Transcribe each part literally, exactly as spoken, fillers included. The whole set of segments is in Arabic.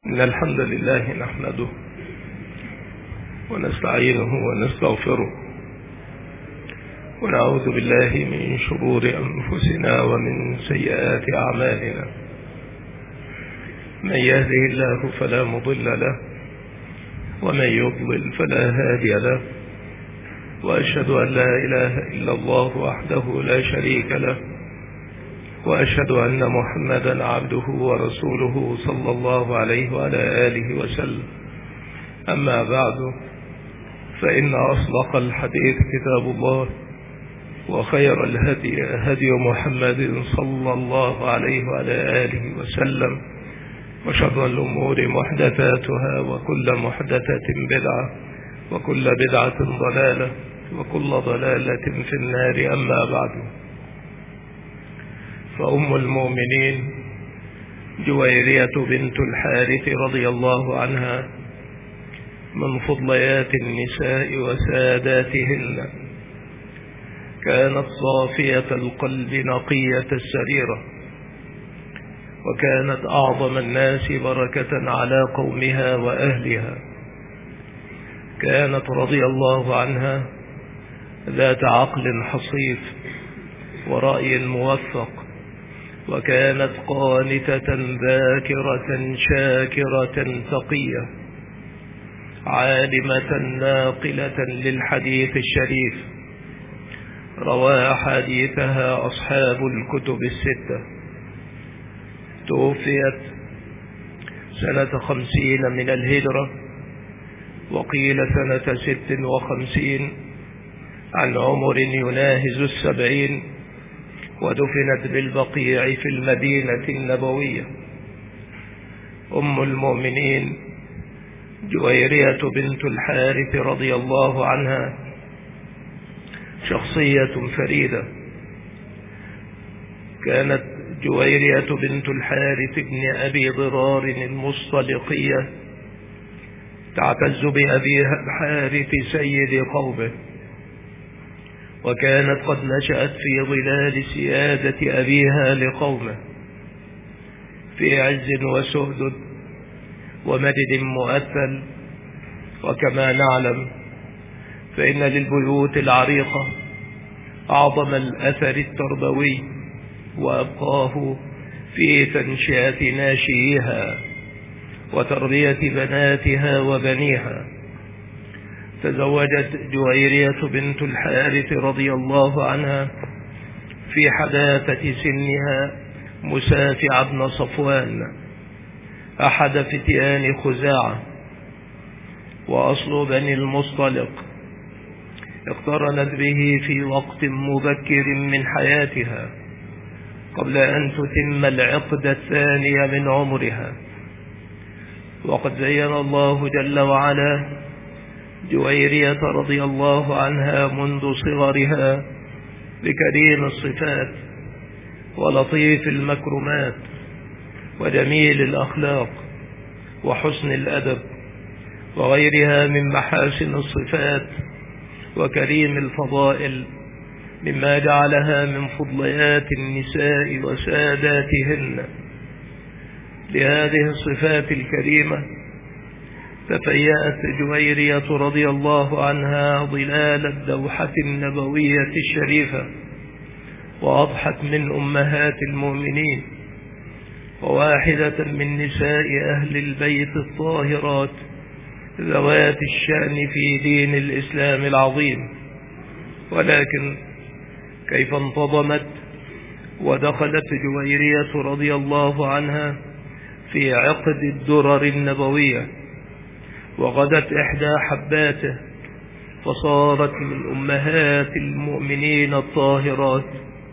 إن الحمد لله نحمده ونستعينه ونستغفره ونعوذ بالله من شرور أنفسنا ومن سيئات أعمالنا. من يهده الله فلا مضل له ومن يضلل فلا هادي له، وأشهد أن لا إله إلا الله وحده لا شريك له، وأشهد أن محمدا عبده ورسوله صلى الله عليه وعلى آله وسلم. أما بعد، فإن أصدق الحديث كتاب الله، وخير الهدي هدي محمد صلى الله عليه وعلى آله وسلم، وشر الأمور محدثاتها، وكل محدثة بدعة، وكل بدعة ضلالة، وكل ضلالة في النار. أما بعد، فأم المؤمنين جويرية بنت الحارث رضي الله عنها من فضليات النساء وساداتهن، كانت صافية القلب نقية السريرة، وكانت أعظم الناس بركة على قومها وأهلها. كانت رضي الله عنها ذات عقل حصيف ورأي موفق، وكانت قانتة ذاكرة شاكرة تقية، عالمة ناقلة للحديث الشريف، روى حديثها أصحاب الكتب الستة. توفيت سنة خمسين من الهجرة، وقيل سنة ست وخمسين، عن عمر يناهز السبعين، ودفنت بالبقيع في المدينة النبوية. أم المؤمنين جويرية بنت الحارث رضي الله عنها شخصية فريدة. كانت جويرية بنت الحارث بن أبي ضرار المصطلقية تعتز بأبيها الحارث سيد قومه، وكانت قد نشأت في ظلال سيادة أبيها لقومه في عز وسهد ومجد مؤثل. وكما نعلم، فإن للبيوت العريقة أعظم الأثر التربوي وأبقاه في تنشئة ناشئيها وتربية بناتها وبنيها. تزوجت جويرية بنت الحارث رضي الله عنها في حداثة سنها مسافع بن صفوان، أحد فتيان خزاعة وأصل بني المصطلق. اقترنت به في وقت مبكر من حياتها قبل أن تتم العقد الثاني من عمرها. وقد زين الله جل وعلا جويرية رضي الله عنها منذ صغرها بكريم الصفات ولطيف المكرمات وجميل الأخلاق وحسن الأدب وغيرها من محاسن الصفات وكريم الفضائل، مما جعلها من فضليات النساء وساداتهن. لهذه الصفات الكريمة تفيأت جويرية رضي الله عنها ظلال الدوحة النبوية الشريفة، وأضحت من أمهات المؤمنين، وواحدة من نساء أهل البيت الطاهرات ذوات الشأن في دين الإسلام العظيم. ولكن كيف انتظمت ودخلت جويرية رضي الله عنها في عقد الدرر النبوية، وغدت إحدى حباته فصارت من أمهات المؤمنين الطاهرات.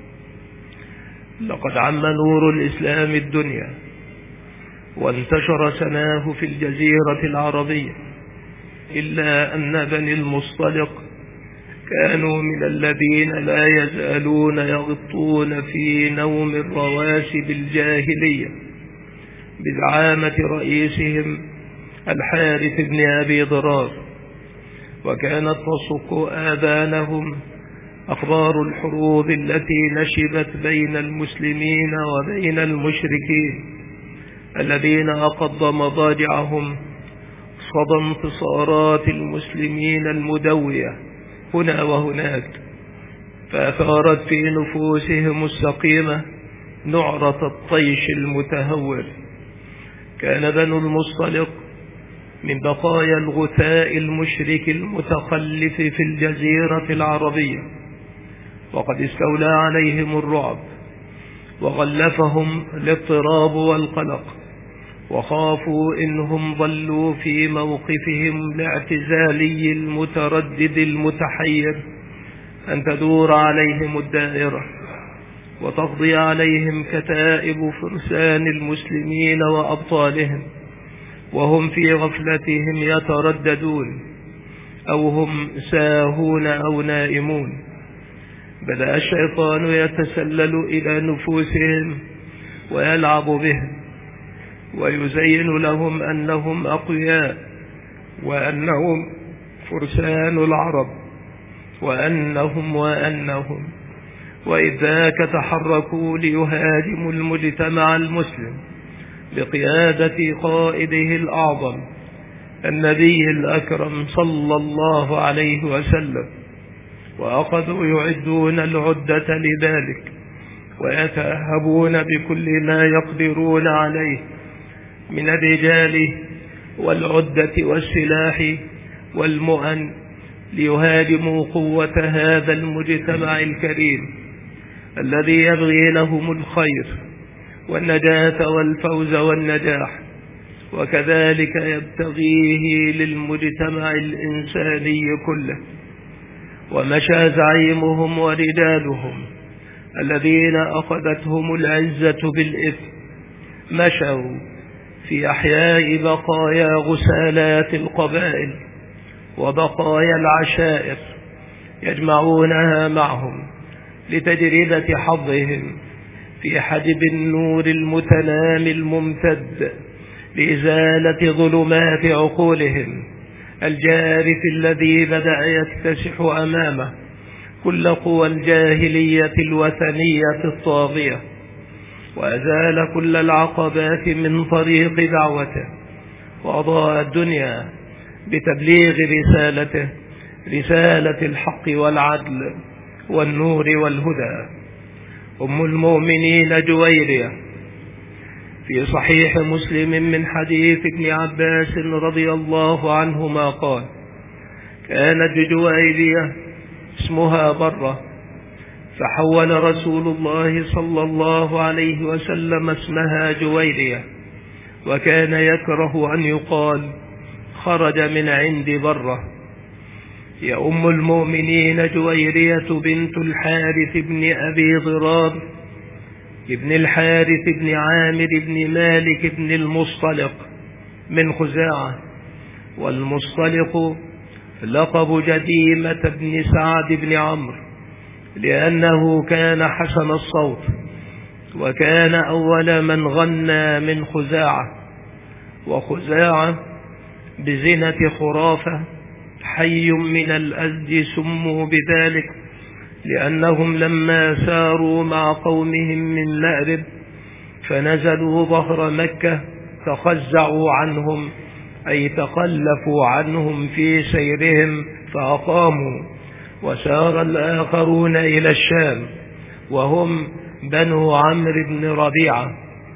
لقد عم نور الإسلام الدنيا، وانتشر سناه في الجزيرة العربية، إلا أن بني المصطلق كانوا من الذين لا يزالون يغطون في نوم الرواسب الجاهلية بزعامة رئيسهم الحارث بن أبي ضرار. وكانت تصك آذانهم أخبار الحروب التي نشبت بين المسلمين وبين المشركين، الذين أقض مضاجعهم صدى انتصارات المسلمين المدوية هنا وهناك، فأثارت في نفوسهم السقيمة نعرة الطيش المتهور. كان بنو المصطلق من بقايا الغثاء المشرك المتخلف في الجزيرة العربية، وقد استولى عليهم الرعب وغلفهم الاضطراب والقلق، وخافوا إنهم ضلوا في موقفهم الاعتزالي المتردد المتحير أن تدور عليهم الدائرة وتقضي عليهم كتائب فرسان المسلمين وأبطالهم وهم في غفلتهم يترددون، أو هم ساهون أو نائمون. بدأ الشيطان يتسلل إلى نفوسهم ويلعب بهم ويزين لهم أنهم أقوياء وأنهم فرسان العرب وأنهم وأنهم وإذ ذاك تحركوا ليهاجموا المجتمع المسلم بقيادة قائده الأعظم النبي الأكرم صلى الله عليه وسلم، وأخذوا يعدون العدة لذلك ويتأهبون بكل ما يقدرون عليه من الرجال والعدة والسلاح والمؤن ليهاجموا قوة هذا المجتمع الكريم الذي يبغي لهم الخير والنجاة والفوز والنجاح، وكذلك يبتغيه للمجتمع الإنساني كله. ومشى زعيمهم ورجالهم الذين أخذتهم العزة بالإثم، مشوا في أحياء بقايا غسالات القبائل وبقايا العشائر يجمعونها معهم لتجربة حظهم في حجب النور المتنامي الممتد لإزالة ظلمات عقولهم الجارف الذي بدأ يكتسح أمامه كل قوى الجاهلية الوثنية الطاغية، وأزال كل العقبات من طريق دعوته، وأضاء الدنيا بتبليغ رسالته، رسالة الحق والعدل والنور والهدى. أم المؤمنين جويرية في صحيح مسلم من حديث ابن عباس رضي الله عنهما قال: كانت جويرية اسمها برة، فحول رسول الله صلى الله عليه وسلم اسمها جويرية، وكان يكره أن يقال خرج من عند برة. يا أم المؤمنين جويرية بنت الحارث بن أبي ضرار ابن الحارث بن عامر بن مالك بن المصطلق من خزاعة، والمصطلق لقب جديمة بن سعد بن عمرو لأنه كان حسن الصوت، وكان أول من غنى من خزاعة. وخزاعة بزنة خرافة حي من الأزد سموا بذلك لأنهم لما ساروا مع قومهم من مأرب فنزلوا ظهر مكة تخزعوا عنهم، أي تخلفوا عنهم في سيرهم فأقاموا، وسار الآخرون إلى الشام وهم بنو عمرو بن ربيعة.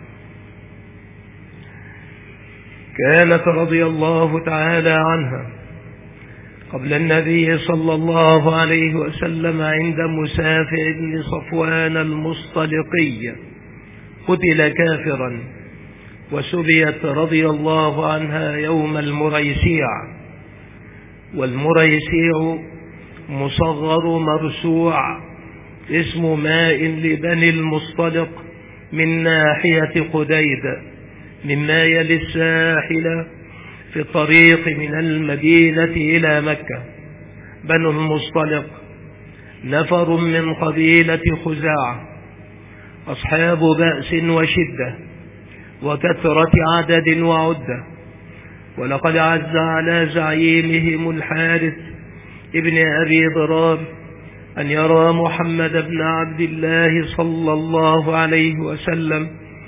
كانت رضي الله تعالى عنها قبل النبي صلى الله عليه وسلم عند مسافع بن صفوان المصطلقي، قتل كافرا، وسبيت رضي الله عنها يوم المريسيع. والمريسيع مصغر مرسوع اسم ماء لبني المصطلق من ناحية قديد مما يلي الساحل في الطريق من المدينة إلى مكة. بنو المصطلق نفر من قبيلة خزاعة، أصحاب بأس وشدة وكثرة عدد وعدة، ولقد عز على زعيمهم الحارث ابن أبي ضرار أن يرى محمد بن عبد الله صلى الله عليه وسلم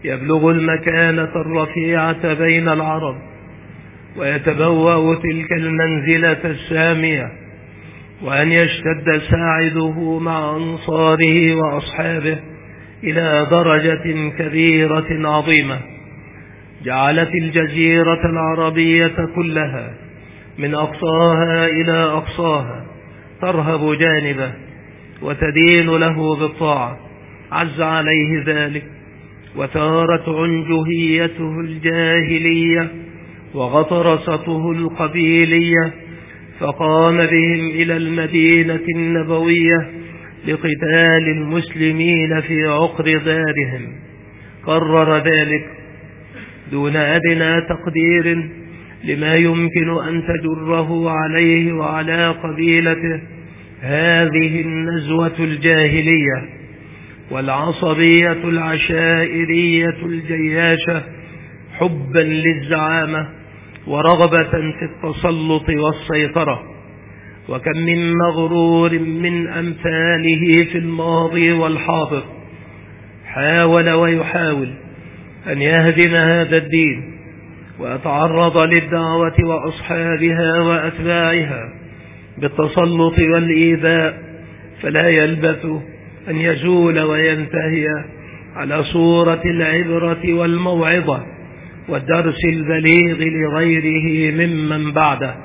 يبلغ المكانة الرفيعة بين العرب، ويتبوأ تلك المنزلة السامية، وأن يشتد ساعده مع أنصاره وأصحابه إلى درجة كبيرة عظيمة جعلت الجزيرة العربية كلها من أقصاها إلى أقصاها ترهب جانبه وتدين له بالطاعة. عز عليه ذلك، وثارت عنجهيته الجاهلية وغطرسته القبيلية، فقام بهم إلى المدينة النبوية لقتال المسلمين في عقر دارهم. قرر ذلك دون أدنى تقدير لما يمكن أن تجره عليه وعلى قبيلته هذه النزوة الجاهلية والعصبية العشائرية الجياشة، حبا للزعامة ورغبة في التسلط والسيطرة. وكم من مغرور من أمثاله في الماضي والحاضر حاول ويحاول أن يهدم هذا الدين ويتعرض للدعوة وأصحابها وأتباعها بالتسلط والإيذاء، فلا يلبث أن يزول وينتهي على صورة العبرة والموعظة والدرس البليغ لغيره ممن بعده.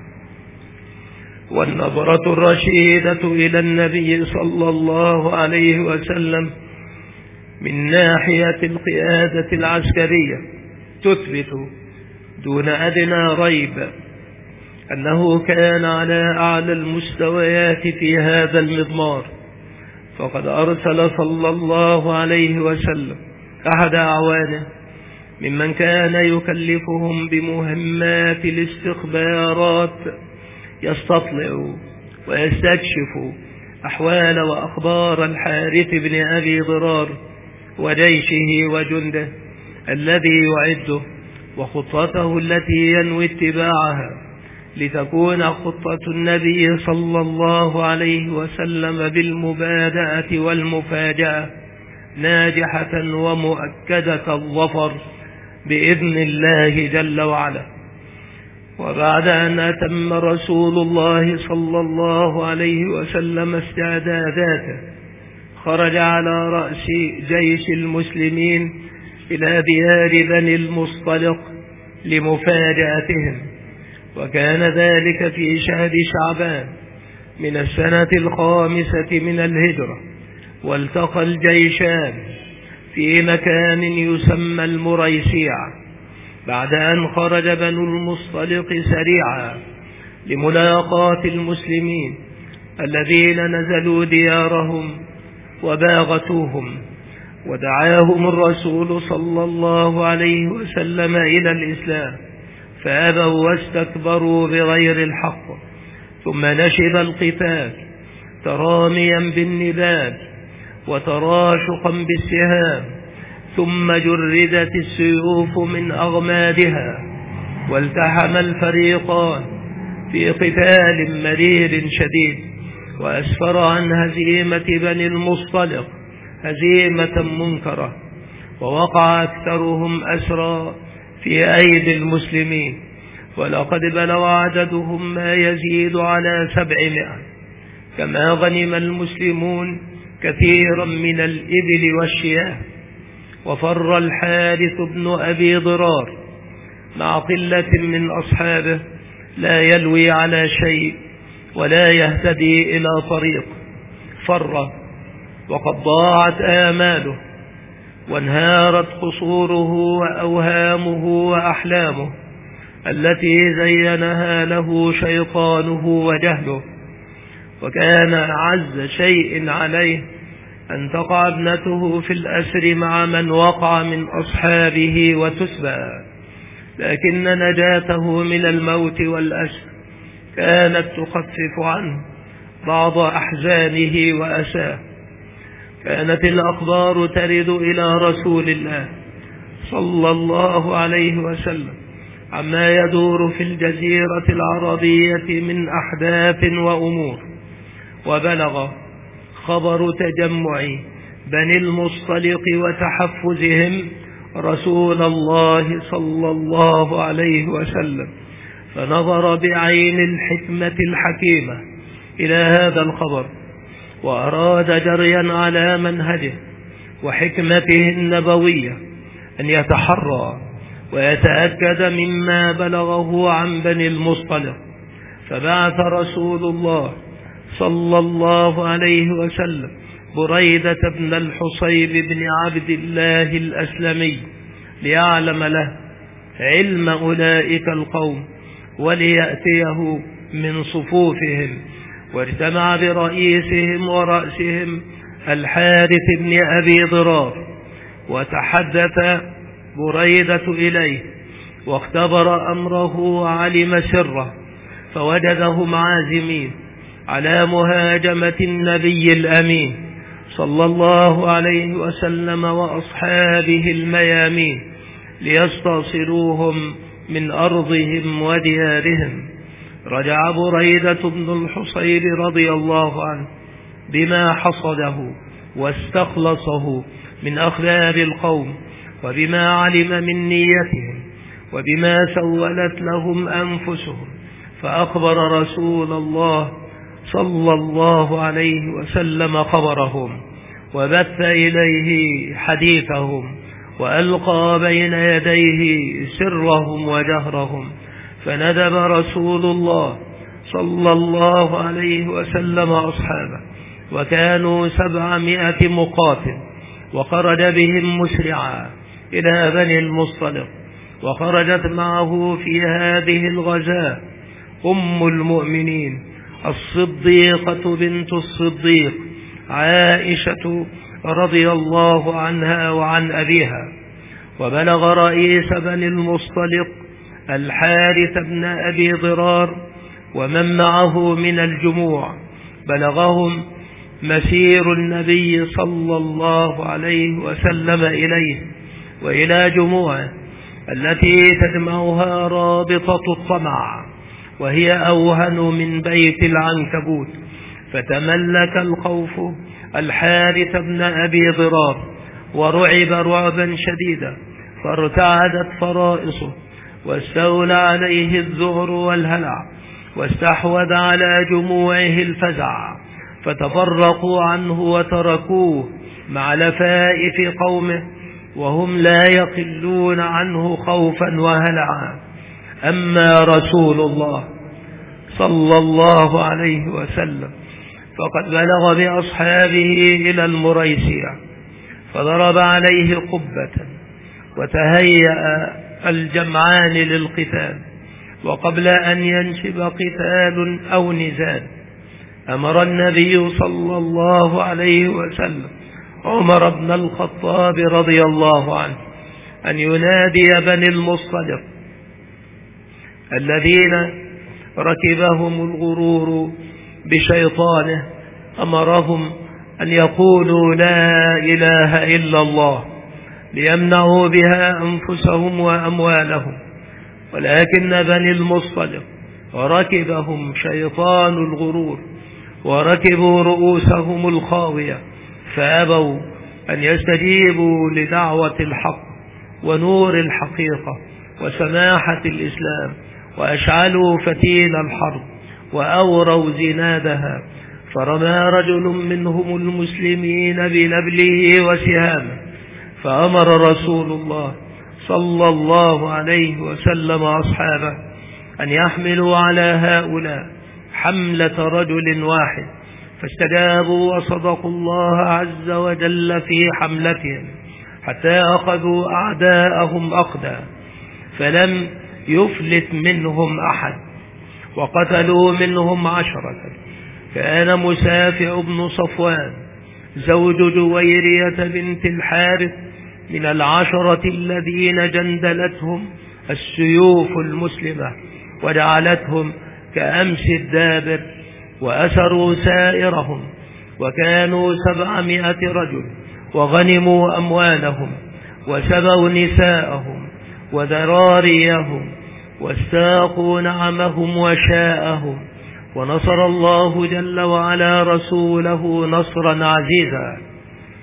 والنظرة الرشيدة إلى النبي صلى الله عليه وسلم من ناحية القيادة العسكرية تثبت دون أدنى ريب أنه كان على أعلى المستويات في هذا المضمار، فقد أرسل صلى الله عليه وسلم أحد أعوانه ممن كان يكلفهم بمهمات الاستخبارات يستطلع ويستكشف أحوال وأخبار الحارث بن أبي ضرار وجيشه وجنده الذي يعده وخطته التي ينوي اتباعها لتكون خطة النبي صلى الله عليه وسلم بالمبادئة والمفاجأة ناجحة ومؤكدة الظفر بإذن الله جل وعلا. وبعد أن أتم رسول الله صلى الله عليه وسلم استعداداته خرج على رأس جيش المسلمين إلى ديار بني المصطلق لمفاجأتهم، وكان ذلك في شهر شعبان من السنة الخامسة من الهجرة. والتقى الجيشان في مكان يسمى المريسيع بعد أن خرج بنو المصطلق سريعا لملاقاة المسلمين الذين نزلوا ديارهم وباغتوهم، ودعاهم الرسول صلى الله عليه وسلم إلى الإسلام فأبوا واستكبروا بغير الحق، ثم نشب القتال تراميا بالنبال وتراشقا بالسهام، ثم جردت السيوف من أغمادها، والتحم الفريقان في قتال مرير شديد، وأسفر عن هزيمة بني المصطلق هزيمة منكرة، ووقع أكثرهم أسرى في أيدي المسلمين، ولقد بلغ عددهم ما يزيد على سبعمائة، كما غنم المسلمون كثيرا من الإبل والشياه. وفر الحارث بن أبي ضرار مع قلة من أصحابه لا يلوي على شيء ولا يهتدي إلى طريق، فر وقد ضاعت آماله وانهارت قصوره وأوهامه وأحلامه التي زينها له شيطانه وجهله. وكان أعز شيء عليه أن تقع ابنته في الأسر مع من وقع من أصحابه وتسبى، لكن نجاته من الموت والأسر كانت تخفف عنه بعض أحزانه وأساه. كانت الأخبار ترد إلى رسول الله صلى الله عليه وسلم عما يدور في الجزيرة العربية من أحداث وأمور، وبلغ خبر تجمع بني المصطلق وتحفزهم رسول الله صلى الله عليه وسلم، فنظر بعين الحكمة الحكيمة إلى هذا الخبر، وأراد جريا على منهجه وحكمته النبوية أن يتحرى ويتأكد مما بلغه عن بني المصطلق، فبعث رسول الله صلى الله عليه وسلم بريدة بن الحصيب بن عبد الله الأسلمي ليعلم له علم أولئك القوم وليأتيه من صفوفهم، واجتمع برئيسهم ورأسهم الحارث بن أبي ضرار، وتحدث بريدة إليه واختبر أمره وعلم سره، فوجدهم عازمين على مهاجمة النبي الأمين صلى الله عليه وسلم وأصحابه الميامين ليستأصلوهم من أرضهم وديارهم. رجع بريدة بن الحصيب رضي الله عنه بما حصده واستخلصه من أخبار القوم، وبما علم من نيتهم، وبما سولت لهم أنفسهم، فأخبر رسول الله صلى الله عليه وسلم خبرهم، وبث إليه حديثهم، وألقى بين يديه سرهم وجهرهم، فندب رسول الله صلى الله عليه وسلم أصحابه، وكانوا سبعمائة مقاتل، وخرج بهم مسرعا إلى بني المصطلق، وخرجت معه في هذه الغزاة أم المؤمنين الصديقة بنت الصديق عائشة رضي الله عنها وعن أبيها. وبلغ رئيس بني المصطلق الحارث بن أبي ضرار ومن معه من الجموع، بلغهم مسير النبي صلى الله عليه وسلم إليه وإلى جموعه التي تجمعها رابطة الطمع، وهي أوهن من بيت العنكبوت. فتملك الخوف الحارث بن أبي ضرار ورعب رعبا شديدا، فارتعدت فرائصه، واستولى عليه الذعر والهلع، واستحوذ على جموعه الفزع، فتفرقوا عنه وتركوه مع لفائف قومه، وهم لا يقلون عنه خوفا وهلعا. أما رسول الله صلى الله عليه وسلم فقد بلغ بأصحابه إلى المريسية، فضرب عليه قبة، وتهيأ الجمعان للقتال. وقبل أن ينشب قتال أو نزال أمر النبي صلى الله عليه وسلم عمر بن الخطاب رضي الله عنه أن ينادي بني المصطلق الذين ركبهم الغرور بشيطانه، أمرهم أن يقولوا لا إله إلا الله ليمنعوا بها أنفسهم وأموالهم، ولكن بني المصطلق ركبهم شيطان الغرور وركبوا رؤوسهم الخاوية، فأبوا أن يستجيبوا لدعوة الحق ونور الحقيقة وسماحة الإسلام، وأشعلوا فتيل الحرب وأوروا زنادها، فرمى رجل منهم المسلمين بنبله وسهامه، فأمر رسول الله صلى الله عليه وسلم أصحابه أن يحملوا على هؤلاء حملة رجل واحد، فاستجابوا وصدقوا الله عز وجل في حملتهم، حتى أخذوا أعداءهم أخذا، فلم يفلت منهم أحد، وقتلوا منهم عشرة. كان مسافع بن صفوان زوج جويرية بنت الحارث من العشرة الذين جندلتهم السيوف المسلمة وجعلتهم كأمس الدابر، وأسروا سائرهم، وكانوا سبعمائة رجل، وغنموا أموالهم، وسبوا نساءهم وذراريهم، واستاقوا نعمهم وشاءهم، ونصر الله جل وعلا رسوله نصرا عزيزا.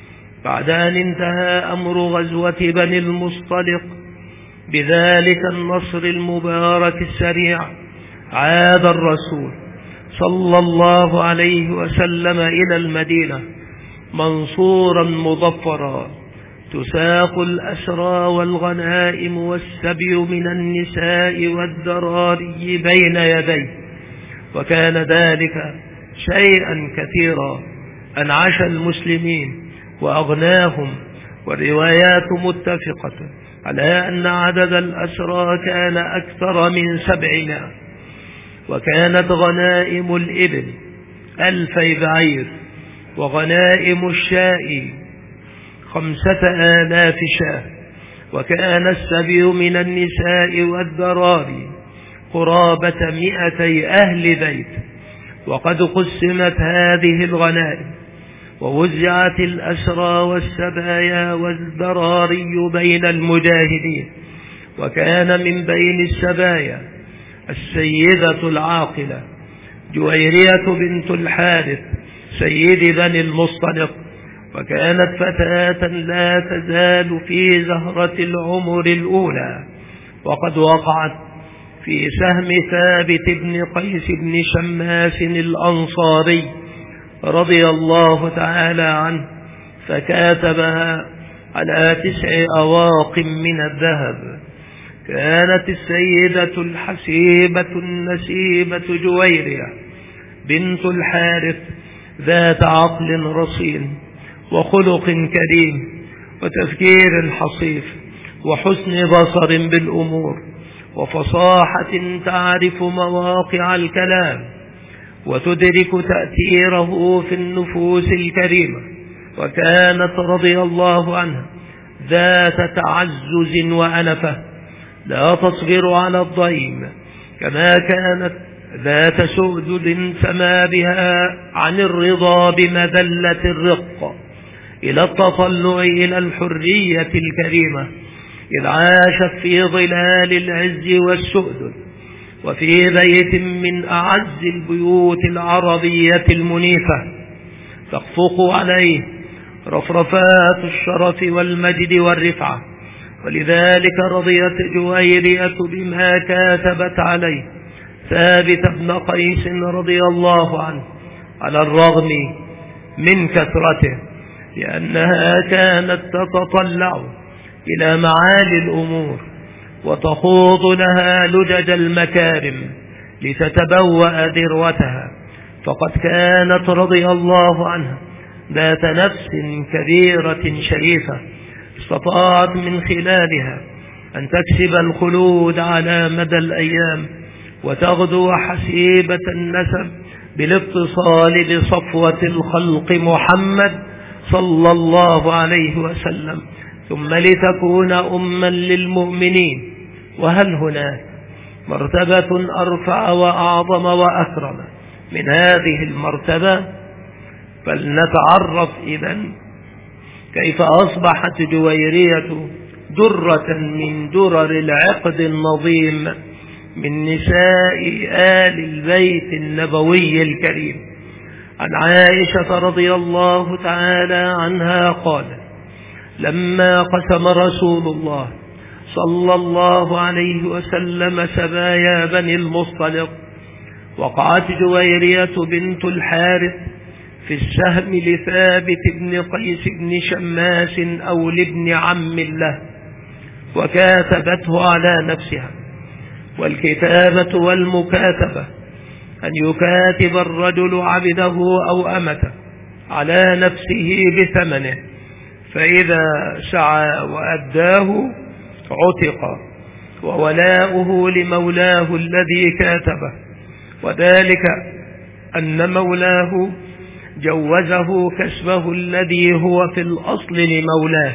بعد أن انتهى أمر غزوة بني المصطلق بذلك النصر المبارك السريع، عاد الرسول صلى الله عليه وسلم إلى المدينة منصورا مظفرا، تساق الأسرى والغنائم والسبي من النساء والذراري بين يديه. وكان ذلك شيئا كثيرا أنعش المسلمين وأغناهم، والروايات متفقة على أن عدد الأسرى كان أكثر من سبعمائة. وكانت غنائم الإبل ألفي بعير، وغنائم الشاء خمسة آلاف شاة، وكان السبي من النساء والذراري قرابة مئتي أهل بيت. وقد قسمت هذه الغنائم ووزعت الأسرى والسبايا والذراري بين المجاهدين. وكان من بين السبايا السيدة العاقلة جويرية بنت الحارث سيد بني المصطلق، وكانت فتاة لا تزال في زهرة العمر الأولى، وقد وقعت في سهم ثابت بن قيس بن شماس الأنصاري رضي الله تعالى عنه، فكاتبها على تسع أواق من الذهب. كانت السيدة الحسيبة النسيبة جويرية بنت الحارث ذات عقل رصين وخلق كريم وتفكير حصيف وحسن بصر بالأمور وفصاحة تعرف مواقع الكلام وتدرك تأثيره في النفوس الكريمة. وكانت رضي الله عنها ذات تعزز وأنفة لا تصبر على الضيم، كما كانت ذات سؤدد سما بها عن الرضا بمذلة الرق إلى التطلع إلى الحرية الكريمة، إذ عاشت في ظلال العز والسؤدد وفي بيت من أعز البيوت العربية المنيفة تخفق عليه رفرفات الشرف والمجد والرفعة. ولذلك رضيت جويرية بما كاتبت عليه ثابت بن قيس رضي الله عنه على الرغم من كثرته، لأنها كانت تتطلع إلى معالي الأمور وتخوض لها لجج المكارم لتتبوأ ذروتها. فقد كانت رضي الله عنها ذات نفس كبيرة شريفة استطاعت من خلالها أن تكسب الخلود على مدى الأيام وتغدو حسيبة النسب بالاتصال بصفوة الخلق محمد صلى الله عليه وسلم، ثم لتكون أما للمؤمنين. وهل هناك مرتبة أرفع وأعظم وأكرم من هذه المرتبة؟ فلنتعرف إذن كيف أصبحت جويرية درة من درر العقد النظيم من نساء آل البيت النبوي الكريم. عن عائشة رضي الله تعالى عنها قالت: لما قسم رسول الله صلى الله عليه وسلم سبايا بني المصطلق وقعت جويرية بنت الحارث في السهم لثابت بن قيس بن شماس أو لابن عم له، وكاتبته على نفسها. والكتابة والمكاتبة أن يكاتب الرجل عبده أو أمته على نفسه بثمنه، فإذا سعى وأداه عتق، وولاؤه لمولاه الذي كاتبه، وذلك أن مولاه جوزه كسبه الذي هو في الأصل لمولاه.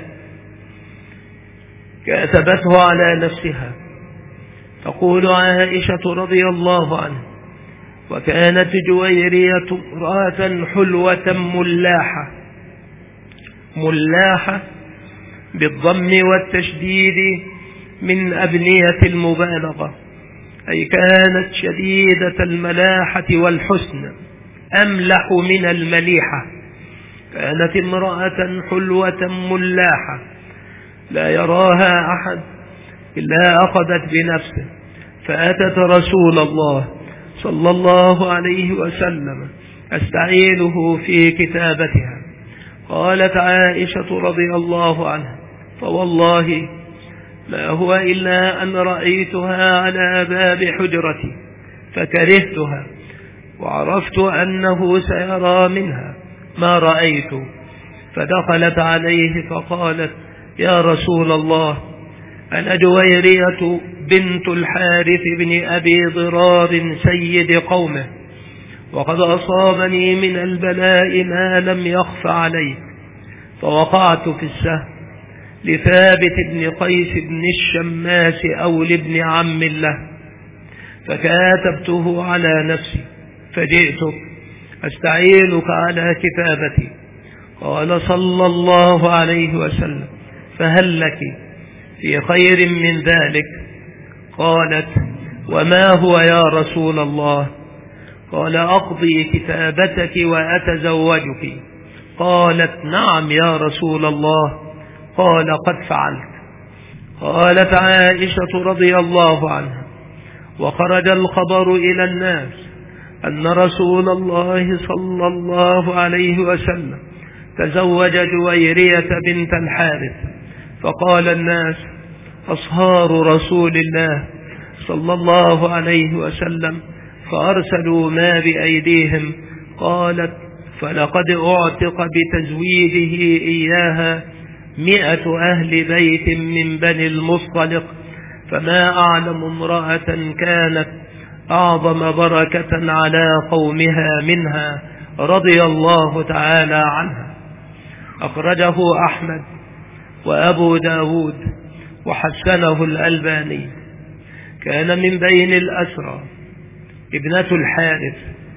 كاتبته على نفسها. تقول عائشة رضي الله عنها: وكانت جويرية امرأة حلوة ملاحة، ملاحة بالضم والتشديد من أبنية المبالغة، أي كانت شديدة الملاحة والحسن، أملح من المليحة، كانت امرأة حلوة ملاحة لا يراها أحد إلا أخذت بنفسه، فأتت رسول الله صلى الله عليه وسلم أستعينه في كتابتها. قالت عائشة رضي الله عنها: فوالله ما هو إلا أن رأيتها على باب حجرتي فكرهتها، وعرفت أنه سيرى منها ما رأيت، فدخلت عليه فقالت: يا رسول الله، أنا جويرية بنت الحارث بن أبي ضرار سيد قومه، وقد أصابني من البلاء ما لم يخف عليك، فوقعت في السهم لثابت بن قيس بن الشماس أو لابن عم له، فكاتبته على نفسي فجئتك أستعينك على كتابتي. قال صلى الله عليه وسلم: فهل لك في خير من ذلك؟ قالت: وما هو يا رسول الله؟ قال: أقضي كتابتك وأتزوجك. قالت: نعم يا رسول الله. قال: قد فعلت. قالت عائشة رضي الله عنها: وخرج الخبر إلى الناس أن رسول الله صلى الله عليه وسلم تزوج جويرية بنت الحارث، فقال الناس: أصهار رسول الله صلى الله عليه وسلم، فأرسلوا ما بأيديهم. قالت: فلقد أعتق بتزويجه إياها مئة أهل بيت من بني المصطلق، فما أعلم امرأة كانت أعظم بركة على قومها منها رضي الله تعالى عنها. أخرجه أحمد وأبو داود وحسنه الألباني. كان من بين الأسرى ابنة الحارث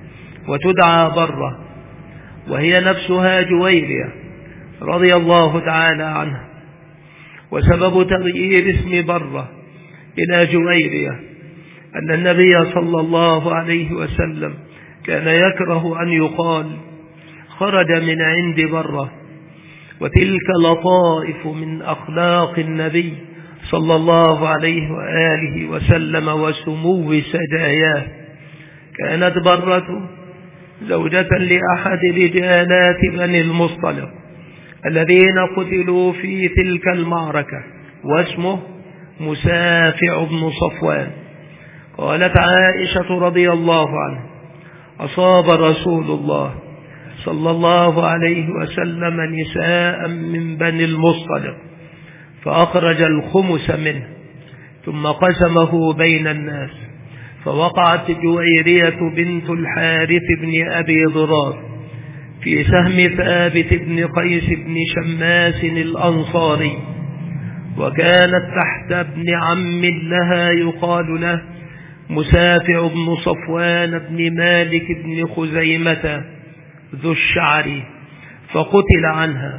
وتدعى برة، وهي نفسها جويرية رضي الله تعالى عنها. وسبب تغيير اسم برة إلى جويرية أن النبي صلى الله عليه وسلم كان يكره أن يقال خرج من عند برة، وتلك لطائف من أخلاق النبي صلى الله عليه وآله وسلم وسمو سجاياه. كانت برة زوجة لأحد رجالات بني المصطلق الذين قتلوا في تلك المعركة، واسمه مسافع بن صفوان. قالت عائشة رضي الله عنها: أصاب رسول الله صلى الله عليه وسلم نساء من بني المصطلق، فأخرج الخمس منه ثم قسمه بين الناس، فوقعت جويرية بنت الحارث بن أبي ضرار في سهم ثابت بن قيس بن شماس الأنصاري، وكانت تحت ابن عم لها يقال له مسافع بن صفوان بن مالك بن خزيمة ذو الشعر، فقتل عنها،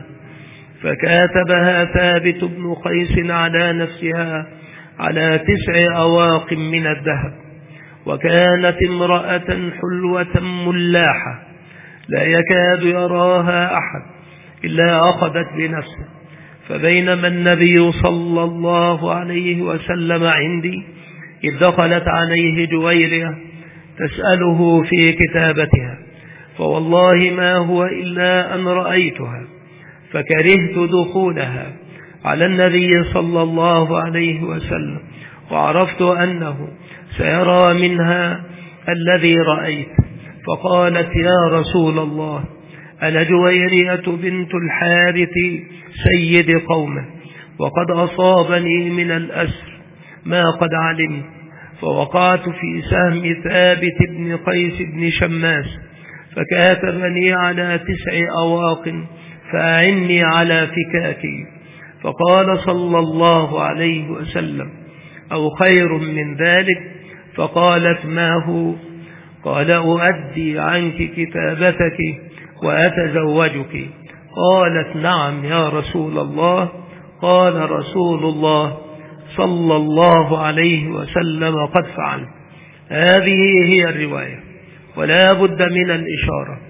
فكاتبها ثابت بن قيس على نفسها على تسع أواق من الذهب. وكانت امرأة حلوة ملاحة لا يكاد يراها أحد إلا أخذت بنفسه. فبينما النبي صلى الله عليه وسلم عندي إذ دخلت عليه جويرية تسأله في كتابتها، فوالله ما هو إلا أن رأيتها فكرهت دخولها على النبي صلى الله عليه وسلم، وعرفت أنه سيرى منها الذي رأيت. فقالت: يا رسول الله، أنا جويرية بنت الحارث سيد قومه، وقد أصابني من الأسر ما قد علمت، فوقعت في سهم ثابت بن قيس بن شماس، فكاتبني على تسع أواق، فأعني على فكاكي. فقال صلى الله عليه وسلم: أو خير من ذلك؟ فقالت: ما هو؟ قال: أؤدي عنك كتابتك وأتزوجك. قالت: نعم يا رسول الله. قال رسول الله صلى الله عليه وسلم: قد فعل. هذه هي الرواية، ولا بد من الإشارة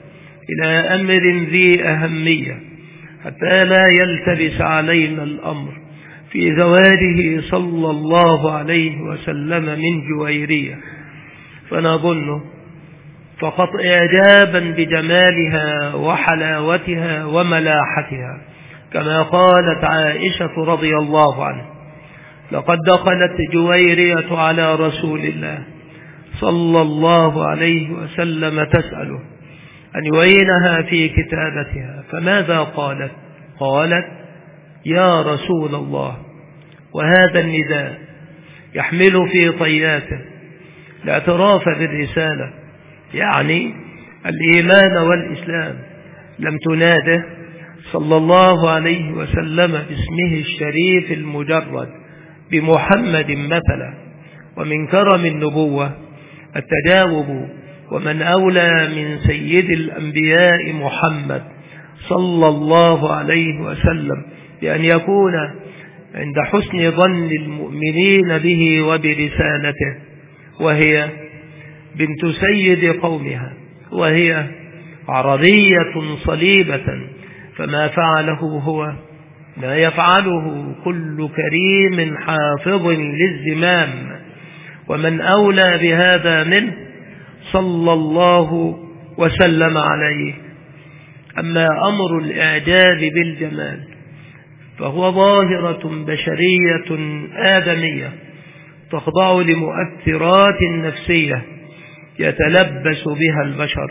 إلى أمر ذي أهمية حتى لا يلتبس علينا الأمر في زواجه صلى الله عليه وسلم من جويرية، فنظن فقط إعجابا بجمالها وحلاوتها وملاحتها، كما قالت عائشة رضي الله عنها: لقد دخلت جويرية على رسول الله صلى الله عليه وسلم تسأله أن يعينها في كتابتها، فماذا قالت؟ قالت: يا رسول الله، وهذا النداء يحمل في طياته الاعتراف بالرسالة، يعني الإيمان والإسلام. لم تناده صلى الله عليه وسلم باسمه الشريف المجرد بمحمد مثلا. ومن كرم النبوة التجاوب، ومن أولى من سيد الأنبياء محمد صلى الله عليه وسلم بأن يكون عند حسن ظن المؤمنين به وبرسالته، وهي بنت سيد قومها، وهي عربية صليبة، فما فعله هو ما يفعله كل كريم حافظ للزمام، ومن أولى بهذا منه صلى الله وسلم عليه. أما أمر الإعجاب بالجمال فهو ظاهرة بشرية آدمية تخضع لمؤثرات نفسية يتلبس بها البشر.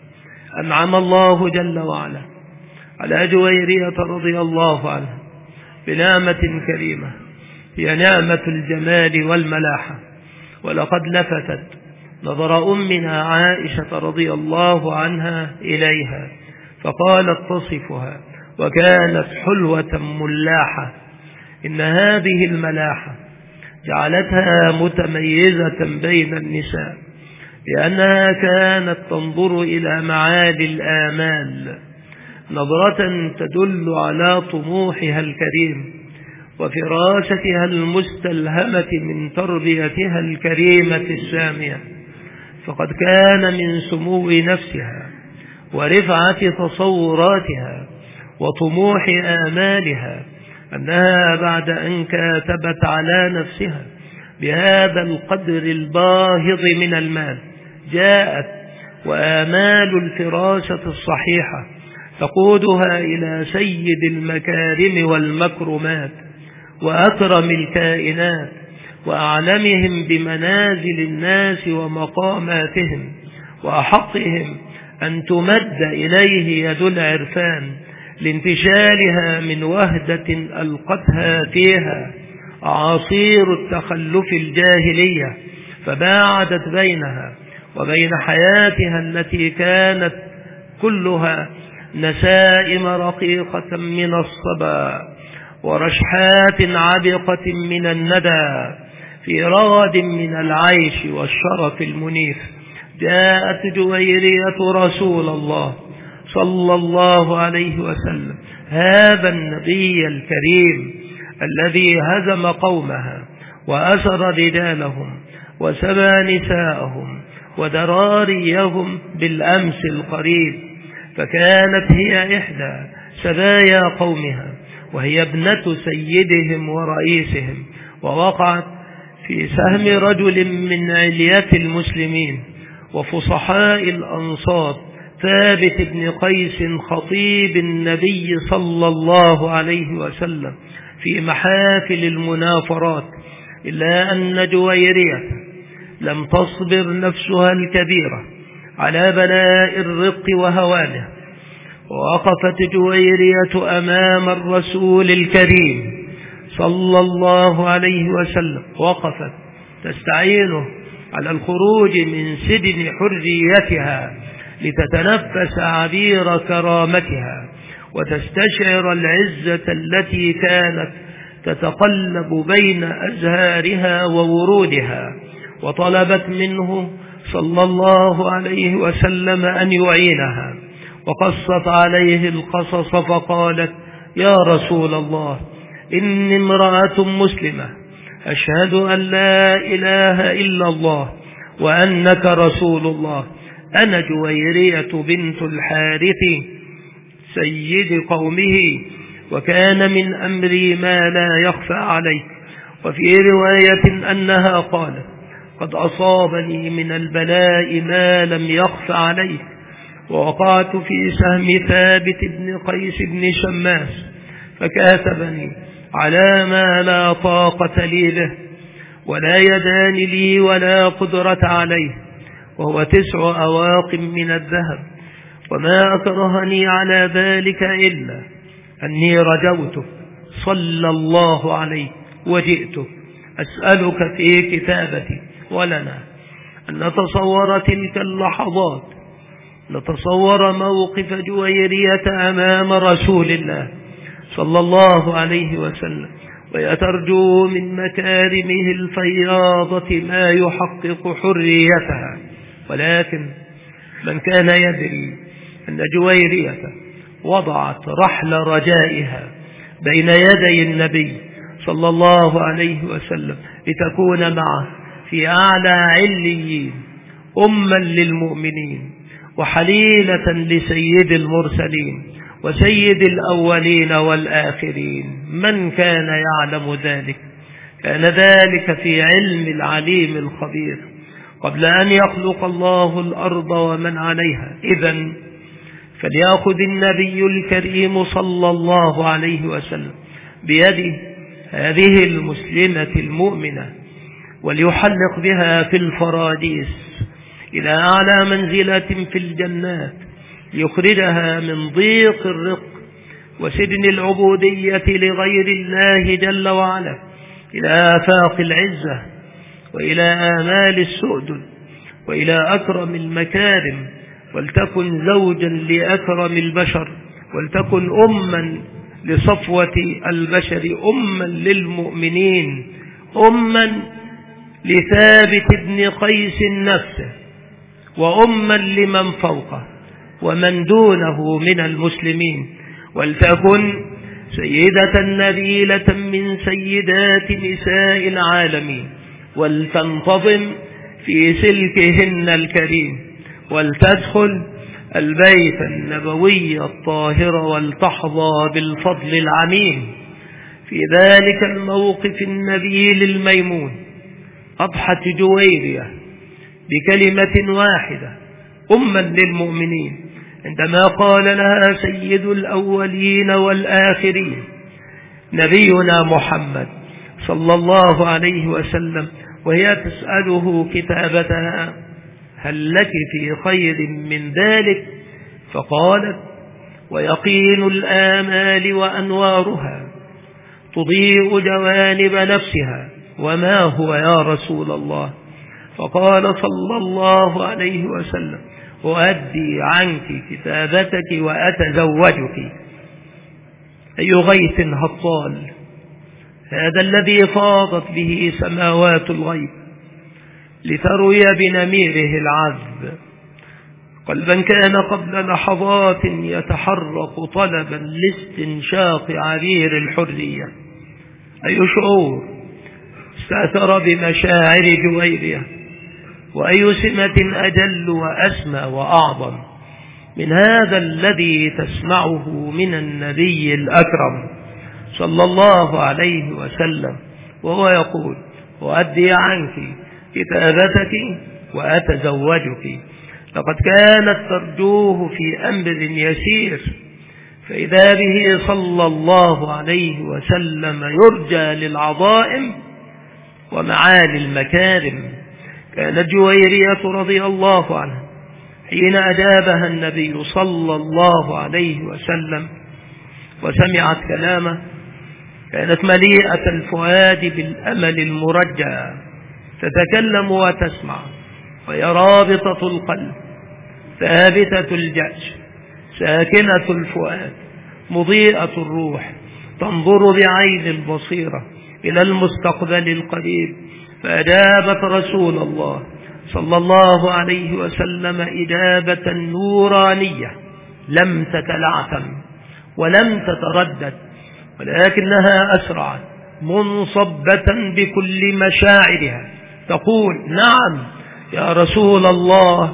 أنعم الله جل وعلا على جويرية رضي الله عنها بنعمة كريمة هي نعمة الجمال والملاحة، ولقد لفتت نظر أمنا عائشة رضي الله عنها إليها فقالت تصفها: وكانت حلوة ملاحة. إن هذه الملاحة جعلتها متميزة بين النساء، لأنها كانت تنظر إلى معالي الآمال نظرة تدل على طموحها الكريم وفراستها المستلهمة من تربيتها الكريمة السامية. فقد كان من سمو نفسها ورفعة تصوراتها وطموح آمالها أنها بعد أن كاتبت على نفسها بهذا القدر الباهظ من المال جاءت وآمال الفراسة الصحيحة تقودها إلى سيد المكارم والمكرمات وأكرم الكائنات وأعلمهم بمنازل الناس ومقاماتهم، وأحقهم أن تمد إليه يد العرفان لانتشالها من وهدة ألقتها فيها أعاصير التخلف الجاهلية، فباعدت بينها وبين حياتها التي كانت كلها نسائم رقيقة من الصبا ورشحات عبقة من الندى في رغد من العيش والشرف المنيف. جاءت جويرية رسول الله صلى الله عليه وسلم، هذا النبي الكريم الذي هزم قومها وأسر رجالهم وسبى نساءهم ودراريهم بالأمس القريب، فكانت هي إحدى سبايا قومها وهي ابنة سيدهم ورئيسهم، ووقعت في سهم رجل من علية المسلمين وفصحاء الأنصار ثابت بن قيس خطيب النبي صلى الله عليه وسلم في محافل المنافرات، إلا أن جويرية لم تصبر نفسها الكبيرة على بلاء الرق وهوانه، ووقفت جويرية أمام الرسول الكريم صلى الله عليه وسلم، وقفت تستعينه على الخروج من سجن حريتها لتتنفس عبير كرامتها وتستشعر العزة التي كانت تتقلب بين أزهارها وورودها، وطلبت منه صلى الله عليه وسلم أن يعينها، وقصت عليه القصص فقالت: يا رسول الله، إني امرأة مسلمة أشهد أن لا إله إلا الله وأنك رسول الله، أنا جويرية بنت الحارث سيد قومه، وكان من أمري ما لا يخفى عليك. وفي رواية أنها قالت: قد أصابني من البلاء ما لم يخفى عليك، ووقعت في سهم ثابت بن قيس بن شماس فكاتبني على ما لا طاقة لي به ولا يدان لي ولا قدرة عليه، وهو تسع أواق من الذهب. وما أكرهني على ذلك إلا أني رجوت صلى الله عليه وجئت أسألك في كتابتي ولنا أن نتصور تلك اللحظات، نتصور موقف جويرية أمام رسول الله صلى الله عليه وسلم، ويترجو من مكارمه الفياضة ما يحقق حريتها. ولكن من كان يدري أن جويرية وضعت رحل رجائها بين يدي النبي صلى الله عليه وسلم لتكون معه في أعلى عليين أما للمؤمنين وحليلة لسيد المرسلين وسيد الأولين والآخرين. من كان يعلم ذلك؟ كان ذلك في علم العليم الخبير قبل أن يخلق الله الأرض ومن عليها. إذن فليأخذ النبي الكريم صلى الله عليه وسلم بيده هذه المسلمة المؤمنة وليحلق بها في الفراديس إلى أعلى منزلة في الجنات، ليخرجها من ضيق الرق وسجن العبودية لغير الله جل وعلا إلى آفاق العزة وإلى آمال السؤدد وإلى أكرم المكارم، ولتكن زوجا لأكرم البشر، ولتكن أما لصفوة البشر، أما للمؤمنين، أما لثابت بن قيس نفسه، وأما لمن فوقه ومن دونه من المسلمين، ولتكن سيدة نبيلة من سيدات نساء العالمين، ولتنتظم في سلكهن الكريم، ولتدخل البيت النبوي الطاهر ولتحظى بالفضل العميم. في ذلك الموقف النبيل الميمون أضحت جويرية بكلمة واحدة أما للمؤمنين عندما قال لها سيد الأولين والآخرين نبينا محمد صلى الله عليه وسلم وهي تسأله كتابتها: هل لك في خير من ذلك؟ فقالت: ويقين الآمال وأنوارها تضيء جوانب نفسها، وما هو يا رسول الله؟ فقال صلى الله عليه وسلم: أؤدي عنك كتابتك وأتزوجك. أي غيث هطال هذا الذي فاضت به سماوات الغيب لتروي بنميره العذب قلبا كان قبل لحظات يتحرك طلبا لاستنشاق عبير الحرية. أي شعور استأثر بمشاعر جويرية، وأي سمة أجل وأسمى وأعظم من هذا الذي تسمعه من النبي الأكرم صلى الله عليه وسلم وهو يقول: وأدي عنك كتابتك وأتزوجك. لقد كانت ترجوه في أمر يسير، فإذا به صلى الله عليه وسلم يرجى للعظائم ومعالي المكارم. كانت جويرية رضي الله عنها حين أجابها النبي صلى الله عليه وسلم وسمعت كلامه كانت مليئة الفؤاد بالأمل المرجى، تتكلم وتسمع، وهي رابطة القلب ثابتة الجأش ساكنة الفؤاد مضيئة الروح، تنظر بعين البصيرة إلى المستقبل القريب. فأجابت رسول الله صلى الله عليه وسلم إجابة نورانية لم تتلعثم ولم تتردد، ولكنها أسرعت منصبة بكل مشاعرها تقول: نعم يا رسول الله،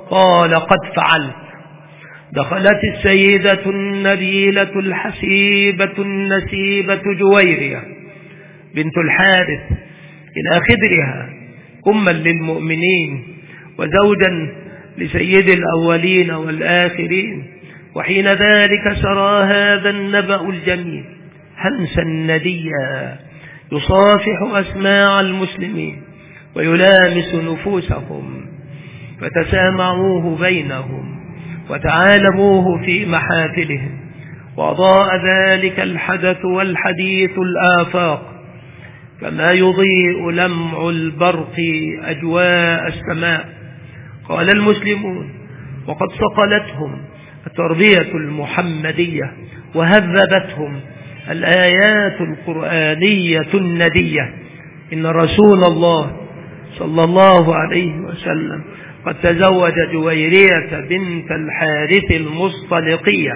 قال قد فعلت. دخلت السيدة النبيلة الحسيبة النسيبة جويرية بنت الحارث إلى خدرها أما للمؤمنين وزوجا لسيد الأولين والآخرين. وحين ذلك سرى هذا النبأ الجميل همسا نديا يصافح أسماع المسلمين ويلامس نفوسهم، فتسامعوه بينهم وتعالموه في محافلهم، وأضاء ذلك الحدث والحديث الآفاق كما يضيء لمع البرق أجواء السماء. قال المسلمون وقد صقلتهم التربية المحمدية وهذبتهم الآيات القرآنية الندية إن رسول الله صلى الله عليه وسلم قد تزوج جويرية بنت الحارث المصطلقية،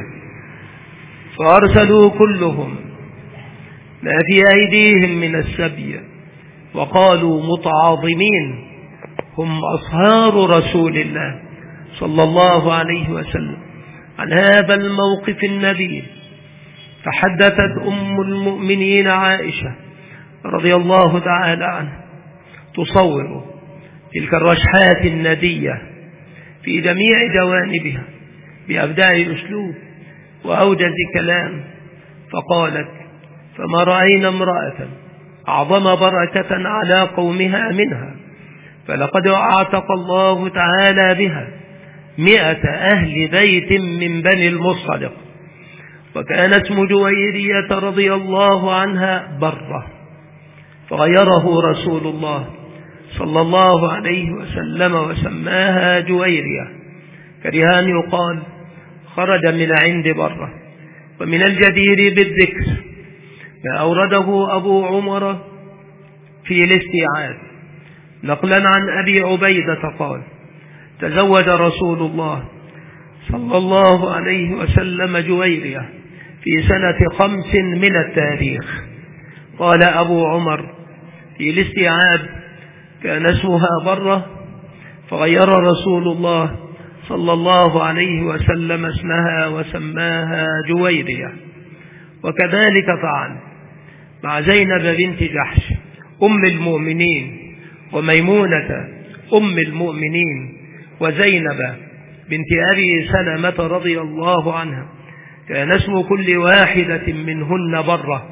فأرسلوا كلهم ما في أيديهم من السبي، وقالوا متعاظمين هم أصهار رسول الله صلى الله عليه وسلم عن هذا الموقف النبيل. فحدثت أم المؤمنين عائشة رضي الله تعالى عنها تصور تلك الرشحات الندية في جميع جوانبها بأبداع أسلوب وأوجز كلام، فقالت فما رأينا امرأة أعظم بركة على قومها منها، فلقد أعتق الله تعالى بها مئة أهل بيت من بني المصطلق. وكان اسم جويرية رضي الله عنها برة، فغيره رسول الله صلى الله عليه وسلم وسماها جويرية، كره أن يقال خرج من عند برة. ومن الجدير بالذكر ما أورده أبو عمر في الاستيعاب نقلا عن أبي عبيدة قال تزوج رسول الله صلى الله عليه وسلم جويرية في سنة خمس من التاريخ. قال أبو عمر في الاستيعاب كان اسمها برة، فغير رسول الله صلى الله عليه وسلم اسمها وسماها جويرية. وكذلك فعل مع زينب بنت جحش أم المؤمنين، وميمونة أم المؤمنين، وزينب بنت أبي سلمة رضي الله عنها، كان اسم كل واحدة منهن برة،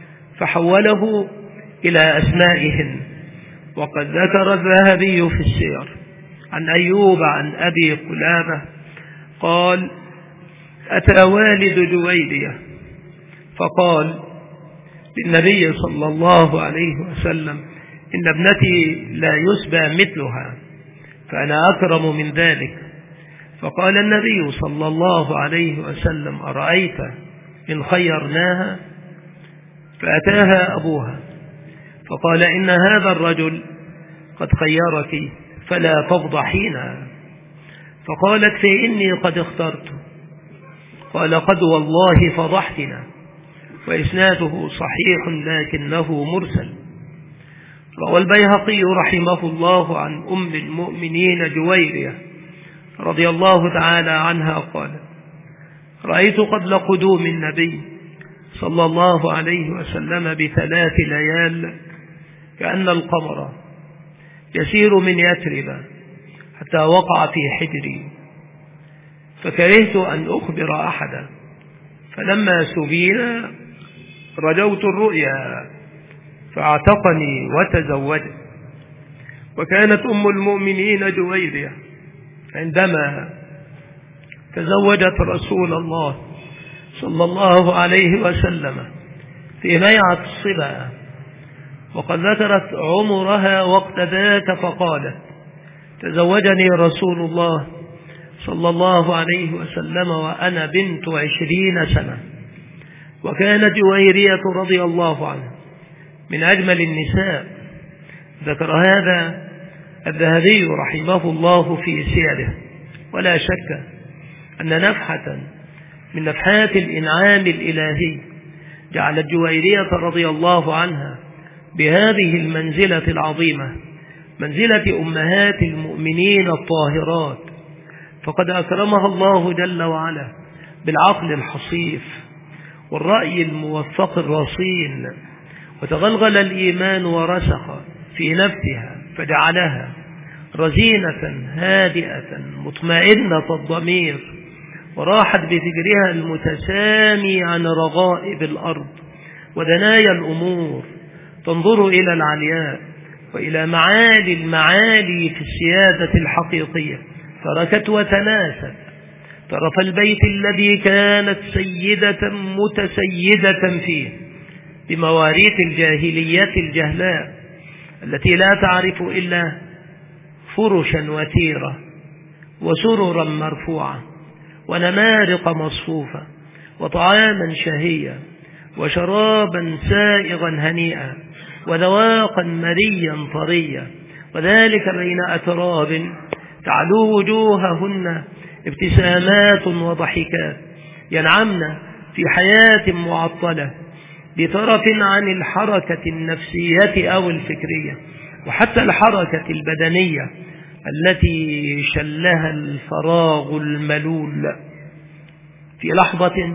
فحوله إلى أسمائهن. وقد ذكر الذهبي في السير عن أيوب عن أبي قلابة قال أتى والد جويرية فقال للنبي صلى الله عليه وسلم إن ابنتي لا يسبى مثلها فأنا أكرم من ذلك. فقال النبي صلى الله عليه وسلم أرأيت إن خيرناها؟ فأتاها أبوها فقال إن هذا الرجل قد خيرك فلا تفضحينا. فقالت فإني قد اخترت. قال قد والله فضحتنا. وإسناده صحيح لكنه مرسل. روى البيهقي رحمه الله عن أم المؤمنين جويرية رضي الله تعالى عنها قال رأيت قبل قدوم النبي صلى الله عليه وسلم بثلاث ليال كأن القمر يسير من يثرب حتى وقع في حجري، فكرهت أن أخبر أحدا، فلما سبينا رجوت الرؤيا فاعتقني وتزوج. وكانت أم المؤمنين جويرية عندما تزوجت رسول الله صلى الله عليه وسلم في بيعة الصبا، وقد ذكرت عمرها وقت ذاك فقالت تزوجني رسول الله صلى الله عليه وسلم وأنا بنت عشرين سنة. وكانت جويرية رضي الله عنها من أجمل النساء. ذكر هذا الذهبي رحمه الله في سيره. ولا شك أن نفحة من نفحات الإنعام الإلهي جعلت جويرية رضي الله عنها بهذه المنزلة العظيمة، منزلة أمهات المؤمنين الطاهرات فقد أكرمها الله جل وعلا بالعقل الحصيف والرأي الموفق الرصين، وتغلغل الإيمان ورسخ في نفسها فجعلها رزينة هادئة مطمئنة الضمير، وراحت بفكرها المتسامي عن رغائب الأرض ودنايا الأمور، تنظر إلى العلياء وإلى معالي المعالي في السيادة الحقيقية، تركت وتناست طرف البيت الذي كانت سيدة متسيدة فيه بمواريث الجاهلية الجهلاء التي لا تعرف إلا فرشا وتيرة وسررا مرفوعة ونمارق مصفوفة وطعاما شهيا وشرابا سائغا هنيئا وذواقا مريا طريا، وذلك بين أتراب تعلو وجوههن ابتسامات وضحكات، ينعمن في حياة معطلة بطرف عن الحركة النفسية أو الفكرية وحتى الحركة البدنية التي شلها الفراغ الملول. في لحظة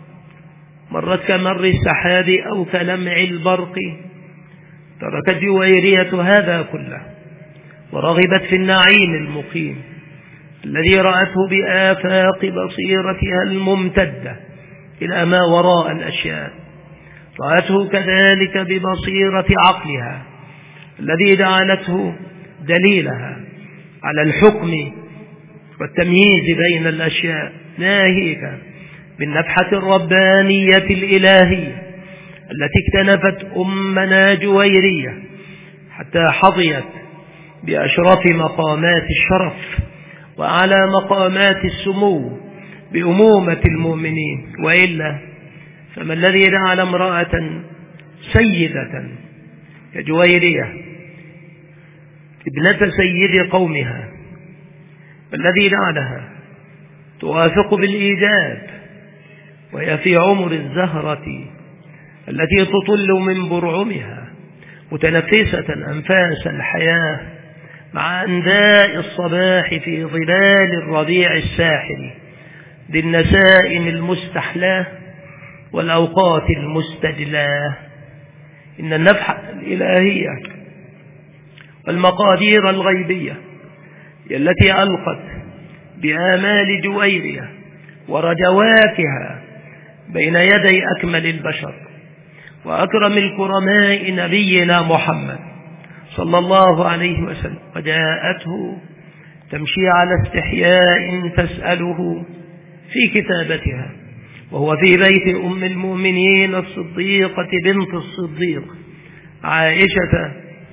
مرت كمر السحاب أو كلمع البرق، تركت جويرية هذا كله ورغبت في النعيم المقيم الذي رأته بآفاق بصيرتها الممتدة إلى ما وراء الأشياء، رأته كذلك ببصيرة عقلها الذي جعلته دليلها على الحكم والتمييز بين الأشياء، ناهيك بالنفحة الربانية الإلهية التي اكتنفت أمنا جويرية حتى حظيت بأشرف مقامات الشرف وعلى مقامات السمو بأمومة المؤمنين، وإلا فما الذي جعل امرأة سيدة كجويرية ابنة سيد قومها، الذي جعلها توافق بالإيجاب وهي في عمر الزهرة التي تطل من برعمها متنفسة أنفاس الحياة مع أنداء الصباح في ظلال الربيع الساحل بالنسائم المستحلاة والأوقات المستجلاة. إن النفحة الإلهية والمقادير الغيبية التي ألقت بآمال جويرية ورجواتها بين يدي أكمل البشر وأكرم الكرماء نبينا محمد صلى الله عليه وسلم، وجاءته تمشي على استحياء تسأله في كتابتها وهو في بيت أم المؤمنين الصديقة بنت الصديق عائشة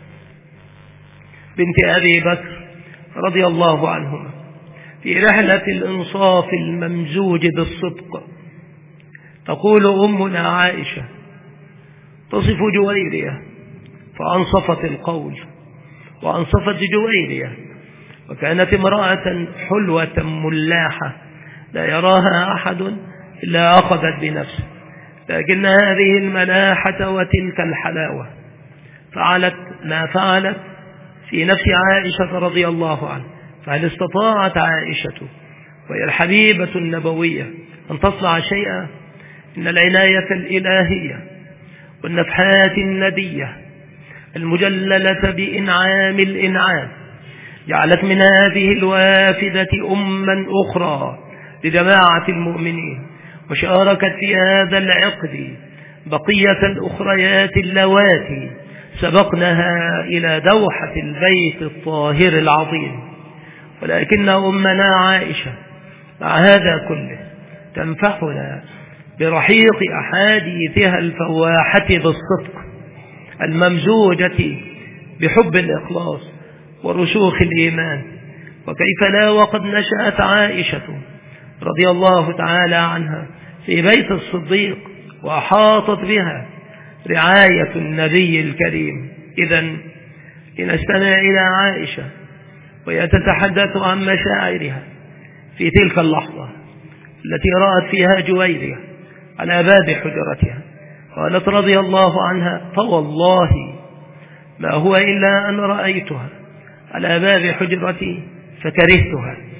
بنت أبي بكر رضي الله عنهما في رحلة الإنصاف الممزوج بالصدق. تقول أمنا عائشة تصف جويرية فأنصفت القول وأنصفت جويرية، وكانت امرأة حلوة ملاحة لا يراها أحد إلا أخذت بنفسه، لكن هذه الملاحة وتلك الحلاوة فعلت ما فعلت في نفس عائشة رضي الله عنها. فهل استطاعت عائشة وهي الحبيبة النبوية أن تصنع شيئا؟ إن العناية الإلهية والنفحات الندية المجللة بإنعام الإنعام جعلت من هذه الوافدة أما أخرى لجماعة المؤمنين، وشاركت في هذا العقد بقية الأخريات اللواتي سبقنها إلى دوحة البيت الطاهر العظيم. ولكن أمنا عائشة مع هذا كله تنفحنا برحيق أحاديثها الفواحة بالصدق الممزوجة بحب الإخلاص ورسوخ الإيمان. وكيف لا وقد نشأت عائشة رضي الله تعالى عنها في بيت الصديق وأحاطت بها رعاية النبي الكريم. إذن لنستمع إلى عائشة وهي تتحدث عن مشاعرها في تلك اللحظة التي رأت فيها جويرية على باب حجرتها. قالت رضي الله عنها: فوالله ما هو إلا أن رأيتها على باب حجرتي فكرهتها،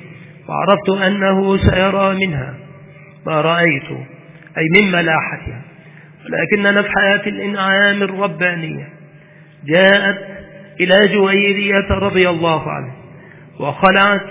وعرفت أنه سيرى منها ما رأيت أي من ملاحتها، ولكن نفحات الإنعام الربانية جاءت إلى جويرية رضي الله عنه وخلعت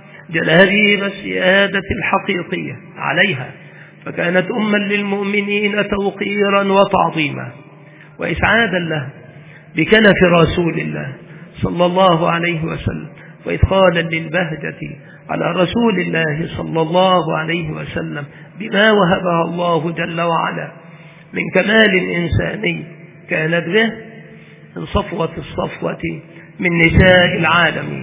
جلابيب السيادة الحقيقية عليها، فكانت أما للمؤمنين توقيرا وتعظيما وإسعادا له بكنف رسول الله صلى الله عليه وسلم، وإدخالا للبهجة على رسول الله صلى الله عليه وسلم بما وهبها الله جل وعلا من كمال إنساني كانت به من صفوة الصفوة من نساء العالمين.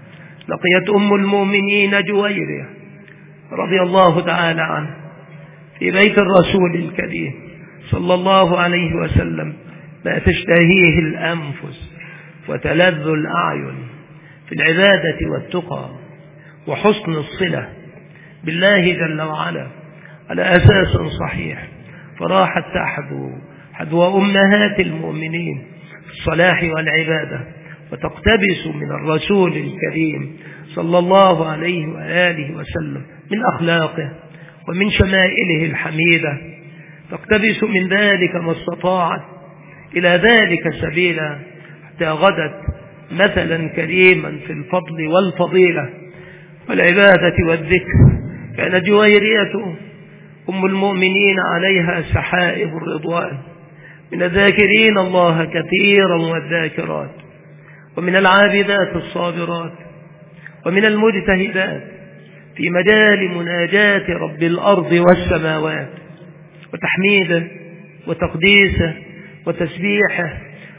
لقيت أم المؤمنين جويرية رضي الله تعالى عنه في بيت الرسول الكريم صلى الله عليه وسلم ما تشتهيه الأنفس وتلذ الأعين في العبادة والتقى وحسن الصلة بالله جل وعلا على أساس صحيح، فراحت تحذو حذو أمهات المؤمنين في الصلاح والعبادة وتقتبس من الرسول الكريم صلى الله عليه وآله وسلم من أخلاقه ومن شمائله الحميدة، تقتبس من ذلك ما استطاعت إلى ذلك سبيلا، حتى غدت مثلا كريما في الفضل والفضيلة والعبادة والذكر. كانت جويرية أم المؤمنين عليها سحائب الرضوان من الذاكرين الله كثيرا والذاكرات، ومن العابدات الصابرات، ومن المجتهدات في مجال مناجاة رب الأرض والسماوات وتحميده وتقديسه وتسبيحه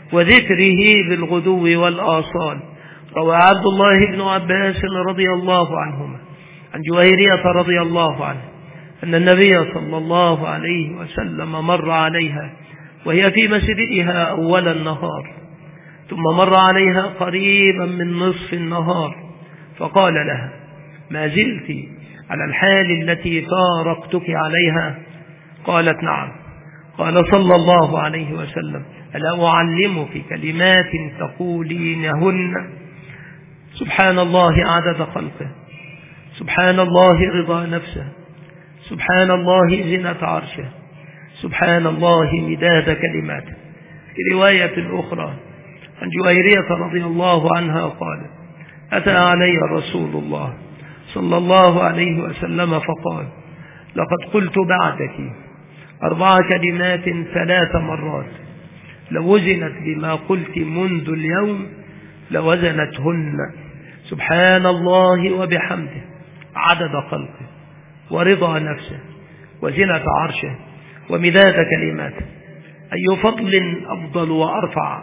وذكره بالغدو والآصال. روى عبد الله بن عباس رضي الله عنهما عن جويرية رضي الله عنه أن النبي صلى الله عليه وسلم مر عليها وهي في مسجدها أول النهار، ثم مر عليها قريبا من نصف النهار فقال لها: ما زلت على الحال التي فارقتك عليها؟ قالت: نعم. قال صلى الله عليه وسلم: ألا أعلمك كلمات تقولينهن؟ سبحان الله عدد خلقه، سبحان الله رضا نفسه، سبحان الله زنة عرشه، سبحان الله مداد كلماته. في رواية أخرى عن جويرية رضي الله عنها قال: أتى علي رسول الله صلى الله عليه وسلم فقال: لقد قلت بعدك أربع كلمات ثلاث مرات، لو وزنت بما قلت منذ اليوم لوزنتهن: سبحان الله وبحمده عدد خلقه ورضا نفسه وزنة عرشه ومداد كلماته. أي فضل أفضل وأرفع،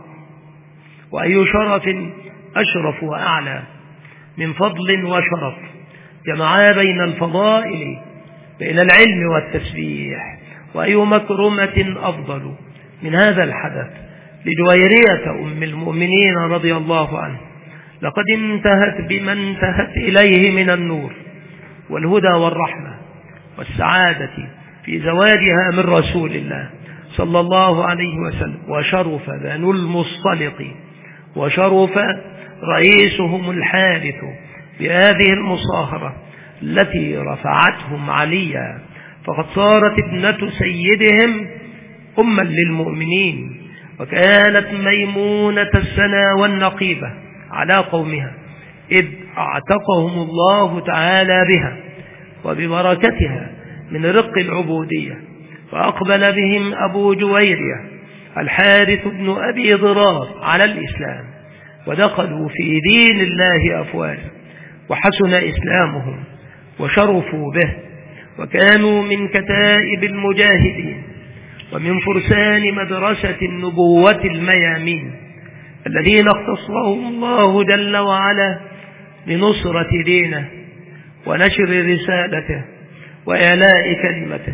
وأي شرف أشرف وأعلى من فضل وشرف جمعا بين الفضائل بين العلم والتسبيح. وأي مكرمة أفضل من هذا الحدث لجويرية أم المؤمنين رضي الله عنه. لقد انتهت بما انتهت إليه من النور والهدى والرحمة والسعادة في زواجها من رسول الله صلى الله عليه وسلم، وشرف بنو المصطلق وشرف رئيسهم الحارث بهذه المصاهرة التي رفعتهم عليا، فقد صارت ابنة سيدهم أما للمؤمنين، وكانت ميمونة السنا والنقيبة على قومها، إذ أعتقهم الله تعالى بها وببركتها من رق العبودية. فأقبل بهم أبو جويرية الحارث بن أبي ضرار على الإسلام، ودخلوا في دين الله أفواجا، وحسن إسلامهم وشرفوا به، وكانوا من كتائب المجاهدين ومن فرسان مدرسة النبوة الميامين الذين اختصهم الله جل وعلا لنصرة دينه ونشر رسالته وإعلاء كلمته.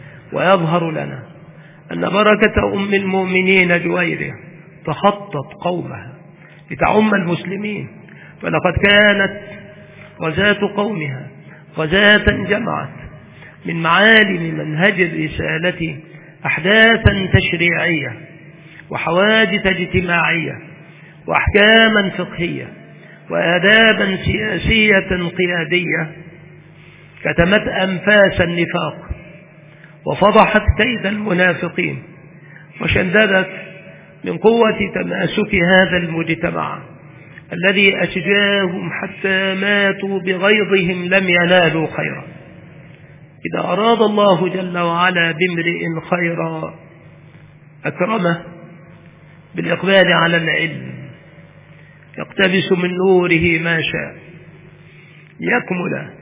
ويظهر لنا أن بركة أم المؤمنين جويرية تخطت قومها لتعم المسلمين، فلقد كانت غزاة قومها غزاة جمعت من معالم منهج الرسالة أحداثا تشريعية وحوادث اجتماعية وأحكاما فقهية وآدابا سياسية قيادية كتمت أنفاس النفاق وفضحت كيد المنافقين وشنددت من قوة تماسك هذا المجتمع الذي أشجاهم حتى ماتوا بغيظهم لم ينالوا خيرا. إذا أراد الله جل وعلا بامرئ خيرا أكرمه بالإقبال على العلم يقتبس من نوره ما شاء يكمل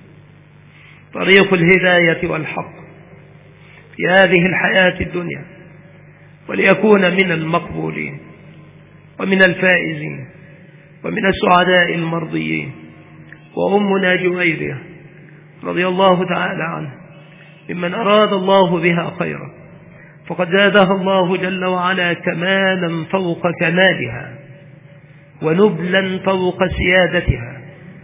طريق الهداية والحق في هذه الحياة الدنيا وليكون من المقبولين ومن الفائزين ومن السعداء المرضيين. وأمنا جويرية رضي الله تعالى عنه ممن أراد الله بها خيرا، فقد زادها الله جل وعلا كمالا فوق كمالها ونبلا فوق سيادتها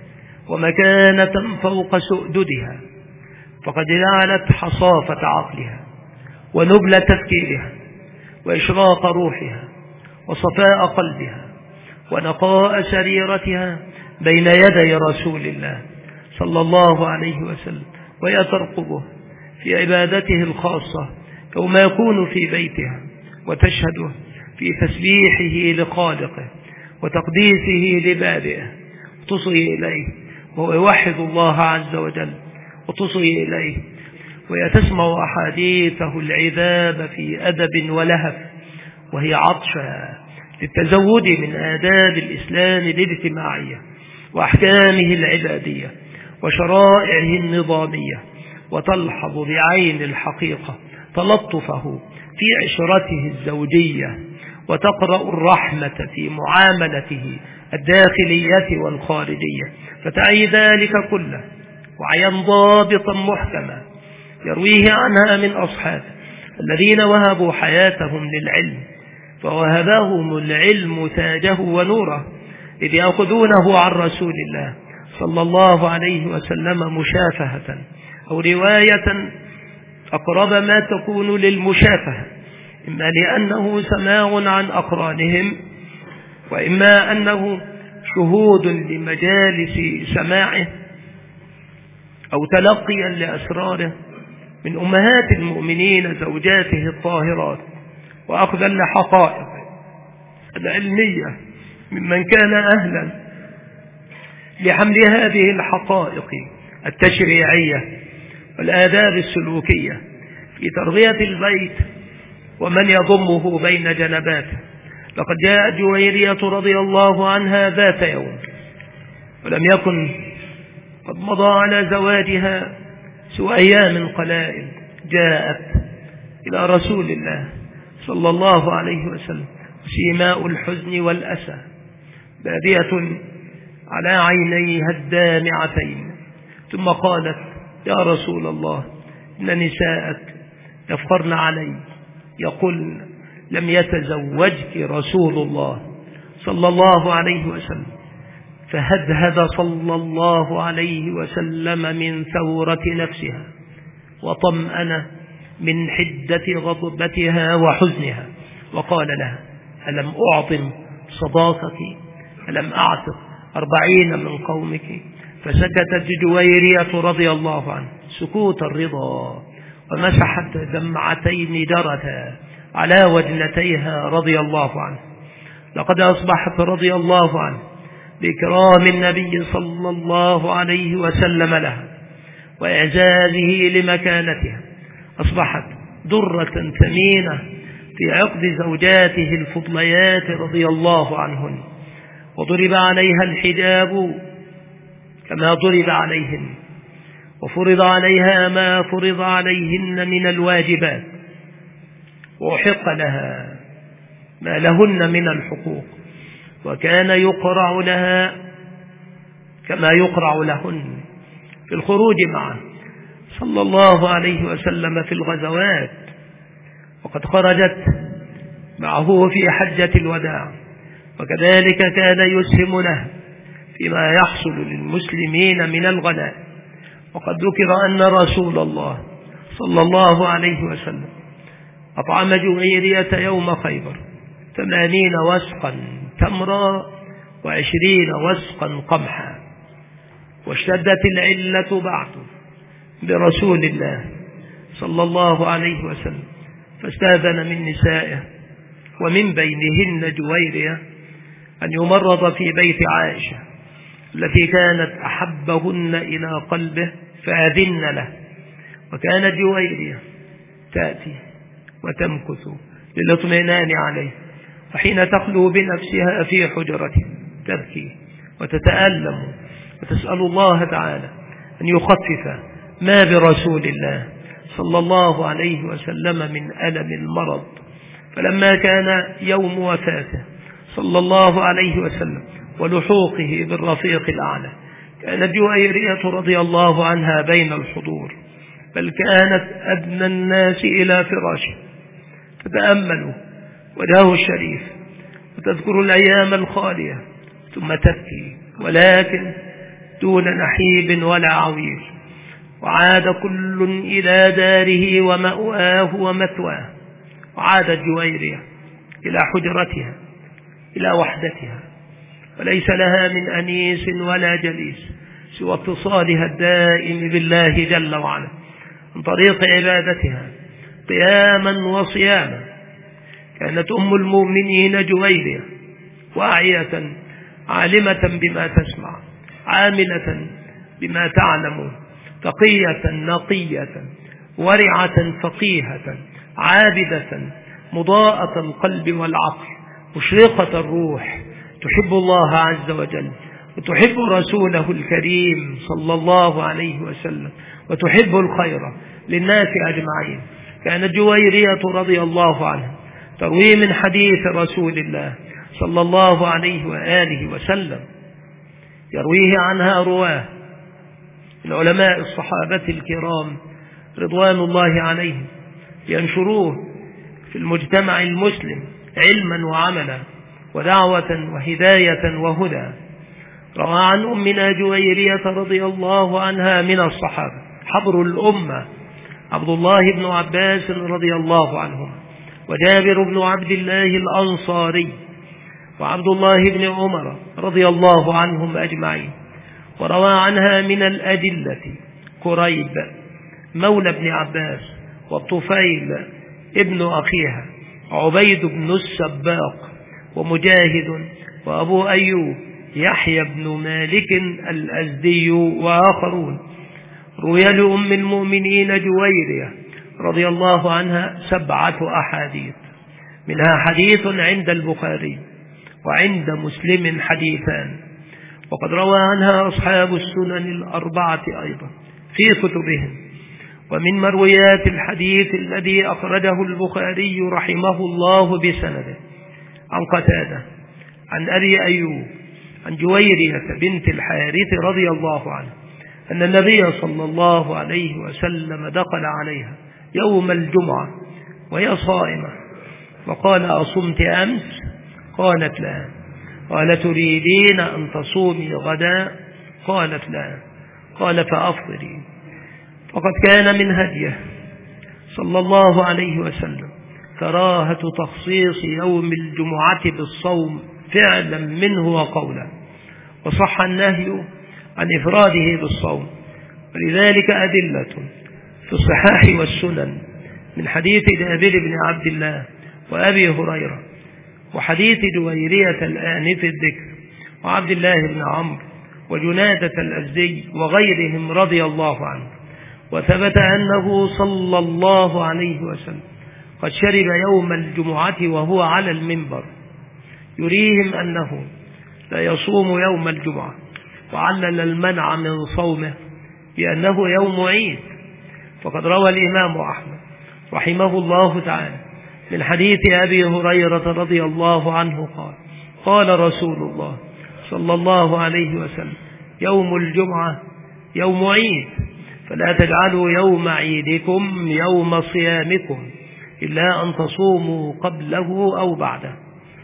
ومكانة فوق سؤددها، فقد جعلت حصافة عقلها ونبل تفكيرها وإشراق روحها وصفاء قلبها ونقاء سريرتها بين يدي رسول الله صلى الله عليه وسلم، وهي ترقبه في عبادته الخاصة يوم يكون في بيتها وتشهده في تسبيحه لخالقه وتقديسه لبارئه، وتصغي إليه وهو يوحد الله عز وجل وتصغي إليه وهي تسمع أحاديثه العذاب في أدب ولهف، وهي عطشة للتزود من آداب الإسلام الاجتماعية وأحكامه العبادية وشرائعه النظامية، وتلحظ بعين الحقيقة تلطفه في عشرته الزوجية وتقرأ الرحمة في معاملته الداخلية والخارجية، فتعي ذلك كله وعيا ضابطا محكما يرويه عنها من أصحابه الذين وهبوا حياتهم للعلم فوهبهم العلم تاجه ونوره، إذ يأخذونه عن رسول الله صلى الله عليه وسلم مشافهة أو رواية أقرب ما تكون للمشافهة، إما لأنه سماع عن أقرانهم وإما أنه شهود لمجالس سماعه أو تلقيا لأسراره من أمهات المؤمنين زوجاته الطاهرات، وأخذا لحقائق العلمية ممن كان أهلا لحمل هذه الحقائق التشريعية والآداب السلوكية في تربية البيت ومن يضمه بين جنباته. لقد جاءت جويرية رضي الله عنها ذات يوم ولم يكن قد مضى على زواجها سوى أيام قلائل، جاءت إلى رسول الله صلى الله عليه وسلم سيماء الحزن والأسى بادية على عينيها الدامعتين، ثم قالت: يا رسول الله، إن نساءك يفخرن علي يقولن لم يتزوجك رسول الله صلى الله عليه وسلم، فهدهد صلى الله عليه وسلم من ثورة نفسها وطمأن من حدة غضبتها وحزنها، وقال لها: ألم أعظم صداقك؟ ألم أعتق أربعين من قومك؟ فسكتت جويرية رضي الله عنه سكوت الرضا ومسحت دمعتين درتا على وجنتيها رضي الله عنه. لقد أصبحت رضي الله عنه بإكرام النبي صلى الله عليه وسلم لها وإعزازه لمكانتها، أصبحت درة ثمينة في عقد زوجاته الفضليات رضي الله عنهن، وضرب عليها الحجاب كما ضرب عليهن، وفرض عليها ما فرض عليهن من الواجبات، وأحق لها ما لهن من الحقوق، وكان يقرع لها كما يقرع لهن في الخروج معه صلى الله عليه وسلم في الغزوات، وقد خرجت معه في حجة الوداع، وكذلك كان يسهم له فيما يحصل للمسلمين من الغنائم. وقد ذكر أن رسول الله صلى الله عليه وسلم أطعم جويرية يوم خيبر ثمانين وسقا تمرا وعشرين وسقا قمحا، واشتدت العلة بعد برسول الله صلى الله عليه وسلم، فاستأذن من نسائه ومن بينهن جويرية أن يمرض في بيت عائشة التي كانت أحبهن إلى قلبه فأذن له. وكانت جويرية تأتي وتمكث للاطمئنان عليه، وحين تخلو بنفسها في حجرته تبكي وتتألم وتسأل الله تعالى أن يخفف ما برسول الله صلى الله عليه وسلم من ألم المرض. فلما كان يوم وفاته صلى الله عليه وسلم ولحوقه بالرفيق الأعلى، كانت جويرية رضي الله عنها بين الحضور، بل كانت أدنى الناس إلى فراشه، تتأمل وجهه الشريف وتذكر الأيام الخالية ثم تبكي، ولكن دون نحيب ولا عويل. وعاد كل إلى داره ومأواه ومثواه، وعادت جويرية إلى حجرتها إلى وحدتها، وليس لها من أنيس ولا جليس سوى اتصالها الدائم بالله جل وعلا عن طريق عبادتها قياما وصياما. كانت أم المؤمنين جويرية واعية عالمة بما تسمع، عاملة بما تعلم، تقية نقية، ورعة فقيهة، عابدة مضاءة القلب والعقل، مشرقة الروح، تحب الله عز وجل وتحب رسوله الكريم صلى الله عليه وسلم، وتحب الخير للناس أجمعين. كانت جويرية رضي الله عنها تروي من حديث رسول الله صلى الله عليه وآله وسلم، يرويه عنها رواه من علماء الصحابة الكرام رضوان الله عليهم، ينشروه في المجتمع المسلم علما وعملا ودعوة وهداية وهدى. روى عن أمنا جويرية رضي الله عنها من الصحابة حبر الأمة عبد الله بن عباس رضي الله عنهم، وجابر بن عبد الله الأنصاري، وعبد الله بن عمر رضي الله عنهم أجمعين. وروى عنها من الأدلة كريب مولى بن عباس، والطفيل ابن أخيها، عبيد بن السباق، ومجاهد، وأبو أيوب، يحيى بن مالك الأزدي، وآخرون. روي لأم المؤمنين جويرية رضي الله عنها سبعة أحاديث، منها حديث عند البخاري، وعند مسلم حديثان. وقد روى عنها أصحاب السنن الأربعة أيضا في كتبهم. ومن مرويات الحديث الذي أخرجه البخاري رحمه الله بسنده عن قتادة عن أبي أيوب عن جويرية بنت الحارث رضي الله عنه أن النبي صلى الله عليه وسلم دخل عليها يوم الجمعة وهي صائمة، وقال: أصمت أمس؟ قالت: لا. قال: تريدين أن تصومي غدا؟ قالت: لا. قال: فأفطري. فقد كان من هديه صلى الله عليه وسلم كراهة تخصيص يوم الجمعة بالصوم فعلا منه وقولا، وصح النهي عن إفراده بالصوم، ولذلك أدلة في الصحاح والسنن من حديث جابر بن عبد الله وأبي هريرة، وحديث جويرية الآن في الذكر، وعبد الله بن عمرو، وجنادة الأزدي، وغيرهم رضي الله عنه. وثبت أنه صلى الله عليه وسلم قد شرب يوم الجمعة وهو على المنبر يريهم أنه لا يصوم يوم الجمعة، وعلل المنع من صومه بأنه يوم عيد. فقد روى الإمام أحمد رحمه الله تعالى من حديث أبي هريرة رضي الله عنه قال: قال رسول الله صلى الله عليه وسلم: يوم الجمعة يوم عيد، فلا تجعلوا يوم عيدكم يوم صيامكم إلا أن تصوموا قبله أو بعده.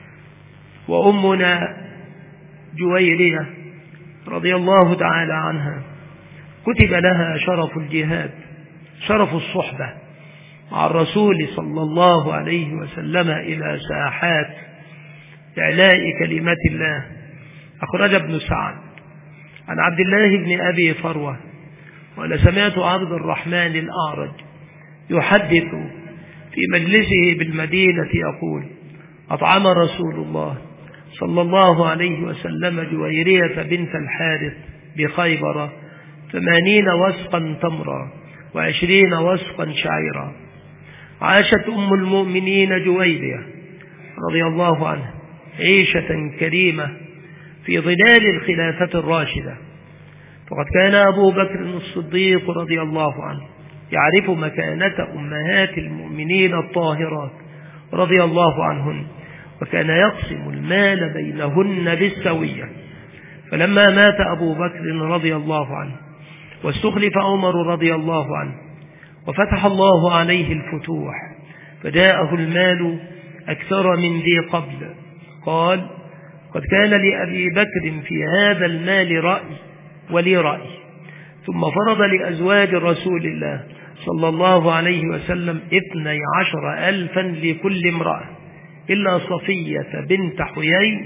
وأمنا جويرية رضي الله تعالى عنها كتب لها شرف الجهاد، شرف الصحبة مع الرسول صلى الله عليه وسلم إلى ساحات إعلاء كلمة الله. أخرج ابن سعد عن عبد الله بن أبي فروة وأنا سمعت عبد الرحمن الأعرج يحدث في مجلسه بالمدينة يقول: أطعم رسول الله صلى الله عليه وسلم جويرية بنت الحارث بخيبر ثمانين وسقا تمرا وعشرين وسقا شعيرا. عاشت أم المؤمنين جويرية رضي الله عنها عيشة كريمة في ظلال الخلافة الراشدة، فقد كان أبو بكر الصديق رضي الله عنه يعرف مكانة أمهات المؤمنين الطاهرات رضي الله عنهن، وكان يقسم المال بينهن بالسوية. فلما مات أبو بكر رضي الله عنه واستخلف عمر رضي الله عنه وفتح الله عليه الفتوح فجاءه المال أكثر من ذي قبل، قال: قد كان لأبي بكر في هذا المال رأي ولي رأي. ثم فرض لأزواج رسول الله صلى الله عليه وسلم اثني عشر ألفا لكل امرأة إلا صفية بنت حيي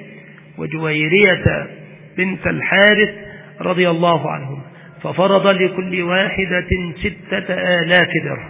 وجويرية بنت الحارث رضي الله عنهم، ففرض لكل واحدة ستة آلاف درهم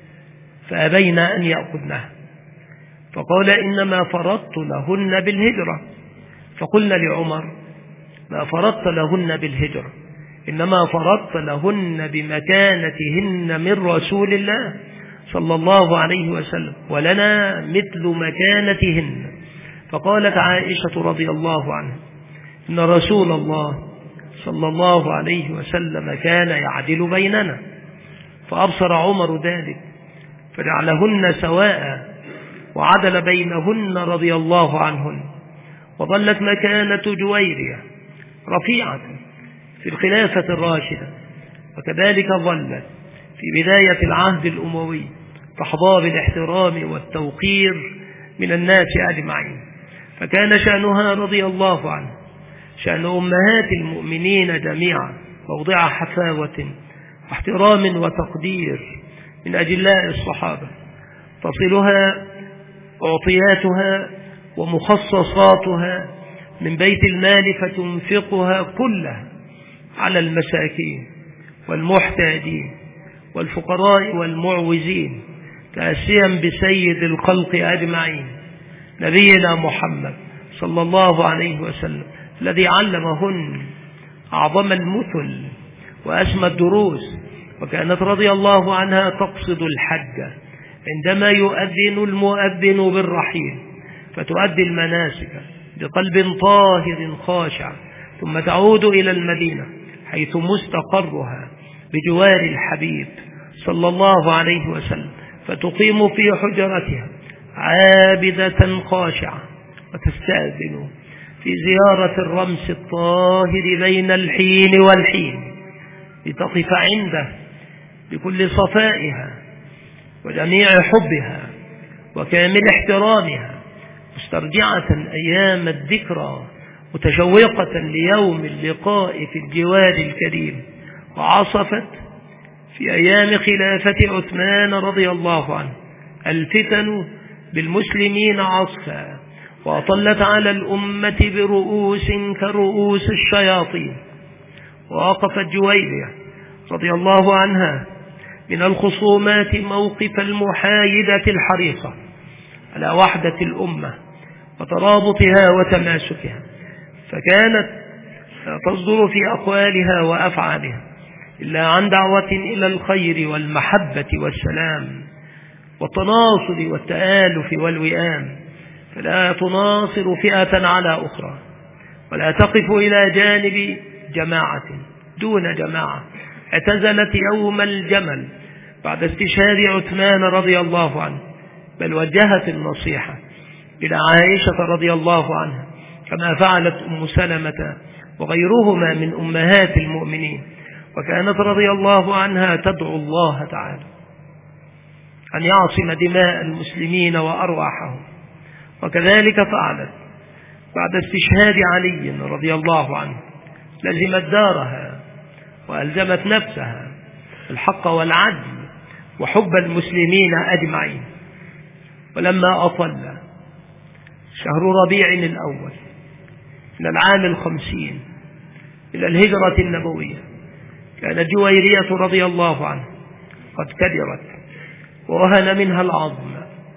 فأبين أن يأخذنها، فقال: إنما فرضت لهن بالهجرة. فقلنا لعمر: ما فرضت لهن بالهجرة، إنما فرضت لهن بمكانتهن من رسول الله صلى الله عليه وسلم، ولنا مثل مكانتهن. فقالت عائشة رضي الله عنها: إن رسول الله صلى الله عليه وسلم كان يعدل بيننا، فأبصر عمر ذلك فجعلهن سواء وعدل بينهن رضي الله عنهن. وظلت مكانة جويرية رفيعة في الخلافة الراشدة، وكذلك ظلت في بداية العهد الأموي تحظى بالاحترام والتوقير من الناس أجمعين، فكان شأنها رضي الله عنه شأن أمهات المؤمنين جميعا موضع حفاوة واحترام وتقدير من أجلاء الصحابة، تصلها أعطياتها ومخصصاتها من بيت المال فتنفقها كلها على المساكين والمحتاجين والفقراء والمعوزين، تأسيا بسيد الخلق أجمعين نبينا محمد صلى الله عليه وسلم الذي علمهن أعظم المثل وأسمى الدروس. وكانت رضي الله عنها تقصد الحج عندما يؤذن المؤذن بالرحيل، فتؤدي المناسك بقلب طاهر خاشع، ثم تعود إلى المدينة حيث مستقرها بجوار الحبيب صلى الله عليه وسلم، فتقيم في حجرتها عابدة خاشعة، وتستأذن في زيارة الرمس الطاهر بين الحين والحين لتقف عنده بكل صفائها وجميع حبها وكامل احترامها، مسترجعة أيام الذكرى متشوقة ليوم اللقاء في الجوار الكريم. وعصفت في أيام خلافة عثمان رضي الله عنه الفتن بالمسلمين عصفا، وأطلت على الأمة برؤوس كرؤوس الشياطين. ووقفت جويرية رضي الله عنها من الخصومات موقف المحايدة الحريصة على وحدة الأمة وترابطها وتماسكها، فكانت تصدر في أقوالها وأفعالها إلا عن دعوة إلى الخير والمحبة والسلام والتناصر والتآلف والوئام، فلا تناصر فئة على أخرى، ولا تقف إلى جانب جماعة دون جماعة. اعتزلت يوم الجمل بعد استشهاد عثمان رضي الله عنه، بل وجهت النصيحة إلى عائشة رضي الله عنها كما فعلت أم سلمة وغيرهما من أمهات المؤمنين، وكانت رضي الله عنها تدعو الله تعالى أن يعصم دماء المسلمين وأرواحهم. وكذلك فعلت بعد استشهاد علي رضي الله عنه، لزمت دارها وألزمت نفسها الحق والعدل وحب المسلمين أجمعين. ولما أطل شهر ربيع الأول من العام الخمسين إلى الهجرة النبوية، كانت جويرية رضي الله عنها قد كبرت ووهن منها العظم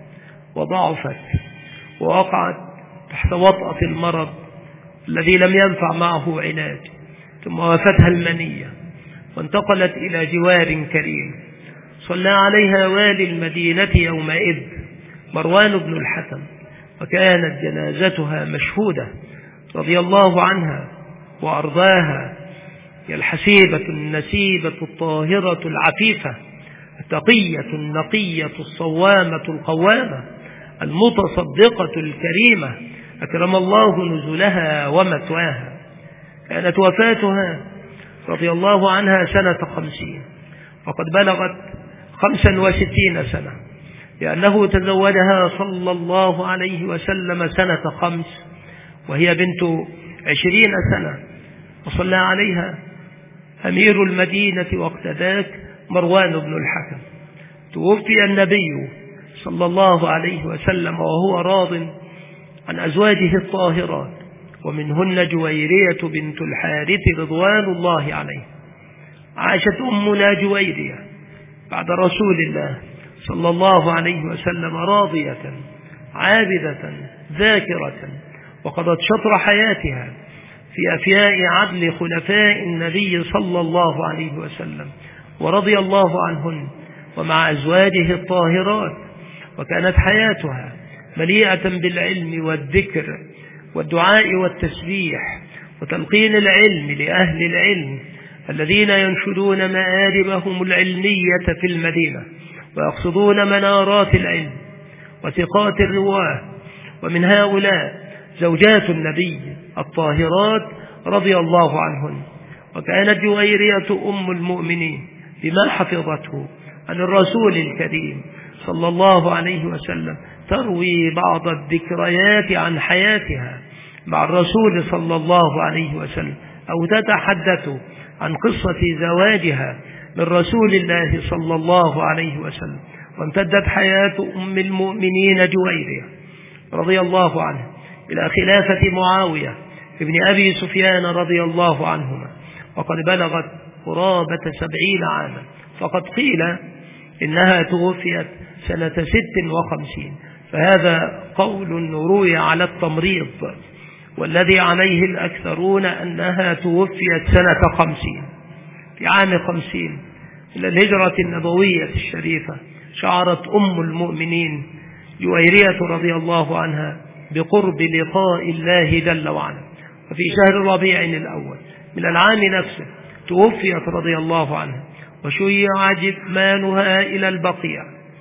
وضعفت ووقعت تحت وطأة المرض الذي لم ينفع معه علاج، ثم وافتها المنية وانتقلت إلى جوار كريم صلى عليها والي المدينة يومئذ مروان بن الحكم، وكانت جنازتها مشهودة رضي الله عنها وأرضاها. هي الحسيبة النسيبة الطاهرة العفيفة التقية النقية الصوامة القوامة المتصدقة الكريمة أكرم الله نزلها ومثواها. كانت وفاتها رضي الله عنها سنة خمسين، وقد بلغت خمسا وستين سنة، لأنه تزوجها صلى الله عليه وسلم سنة خمس وهي بنت عشرين سنة، وصلى عليها أمير المدينة وقت ذاك مروان بن الحكم. توفي النبي صلى الله عليه وسلم وهو راض عن أزواجه الطاهرات، ومنهن جويرية بنت الحارث رضوان الله عليه. عاشت أمنا جويرية بعد رسول الله صلى الله عليه وسلم راضية عابدة ذاكرة، وقضت شطر حياتها في أفياء عدل خلفاء النبي صلى الله عليه وسلم ورضي الله عنهن ومع أزواجه الطاهرات. وكانت حياتها مليئة بالعلم والذكر والدعاء والتسبيح وتلقين العلم لأهل العلم الذين ينشدون مآربهم العلمية في المدينة ويقصدون منارات العلم وثقات الرواه. ومن هؤلاء زوجات النبي الطاهرات رضي الله عنهن. وكانت جويرية أم المؤمنين بما حفظته عن الرسول الكريم صلى الله عليه وسلم تروي بعض الذكريات عن حياتها مع الرسول صلى الله عليه وسلم، أو تتحدث عن قصة زواجها من رسول الله صلى الله عليه وسلم. وامتدت حياة أم المؤمنين جويرية رضي الله عنها إلى خلافة معاوية ابن أبي سفيان رضي الله عنهما، وقد بلغت قرابة سبعين عاما، فقد قيل إنها توفيت سنة ست وخمسين، فهذا قول روي على التمريض، والذي عليه الأكثرون أنها توفيت سنة خمسين. في عام خمسين من الهجرة النبوية الشريفة شعرت أم المؤمنين جويرية رضي الله عنها بقرب لقاء الله جل وعلا. وفي شهر ربيع الأول من العام نفسه توفيت رضي الله عنها، وشيع جثمانها إلى البقيع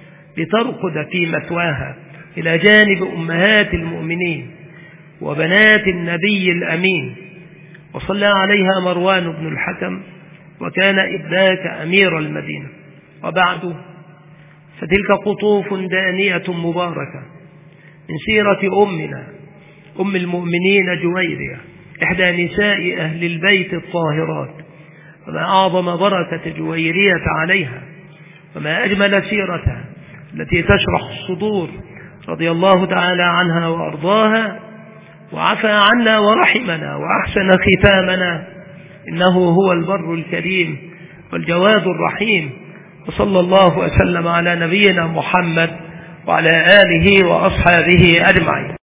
لترقد في مثواها إلى جانب أمهات المؤمنين وبنات النبي الأمين. وصلى عليها مروان بن الحكم، وكان إذاك أمير المدينة. وبعد فتلك قطوف دانية مباركة من سيرة أمنا أم المؤمنين جويرية إحدى نساء أهل البيت الطاهرات. وما أعظم بركة جويرية عليها، وما أجمل سيرتها التي تشرح الصدور رضي الله تعالى عنها وأرضاها، وعفى عنا ورحمنا وأحسن ختامنا، إنه هو البر الكريم والجواد الرحيم. وصلى الله وسلم على نبينا محمد وعلى آله وأصحابه أجمعين.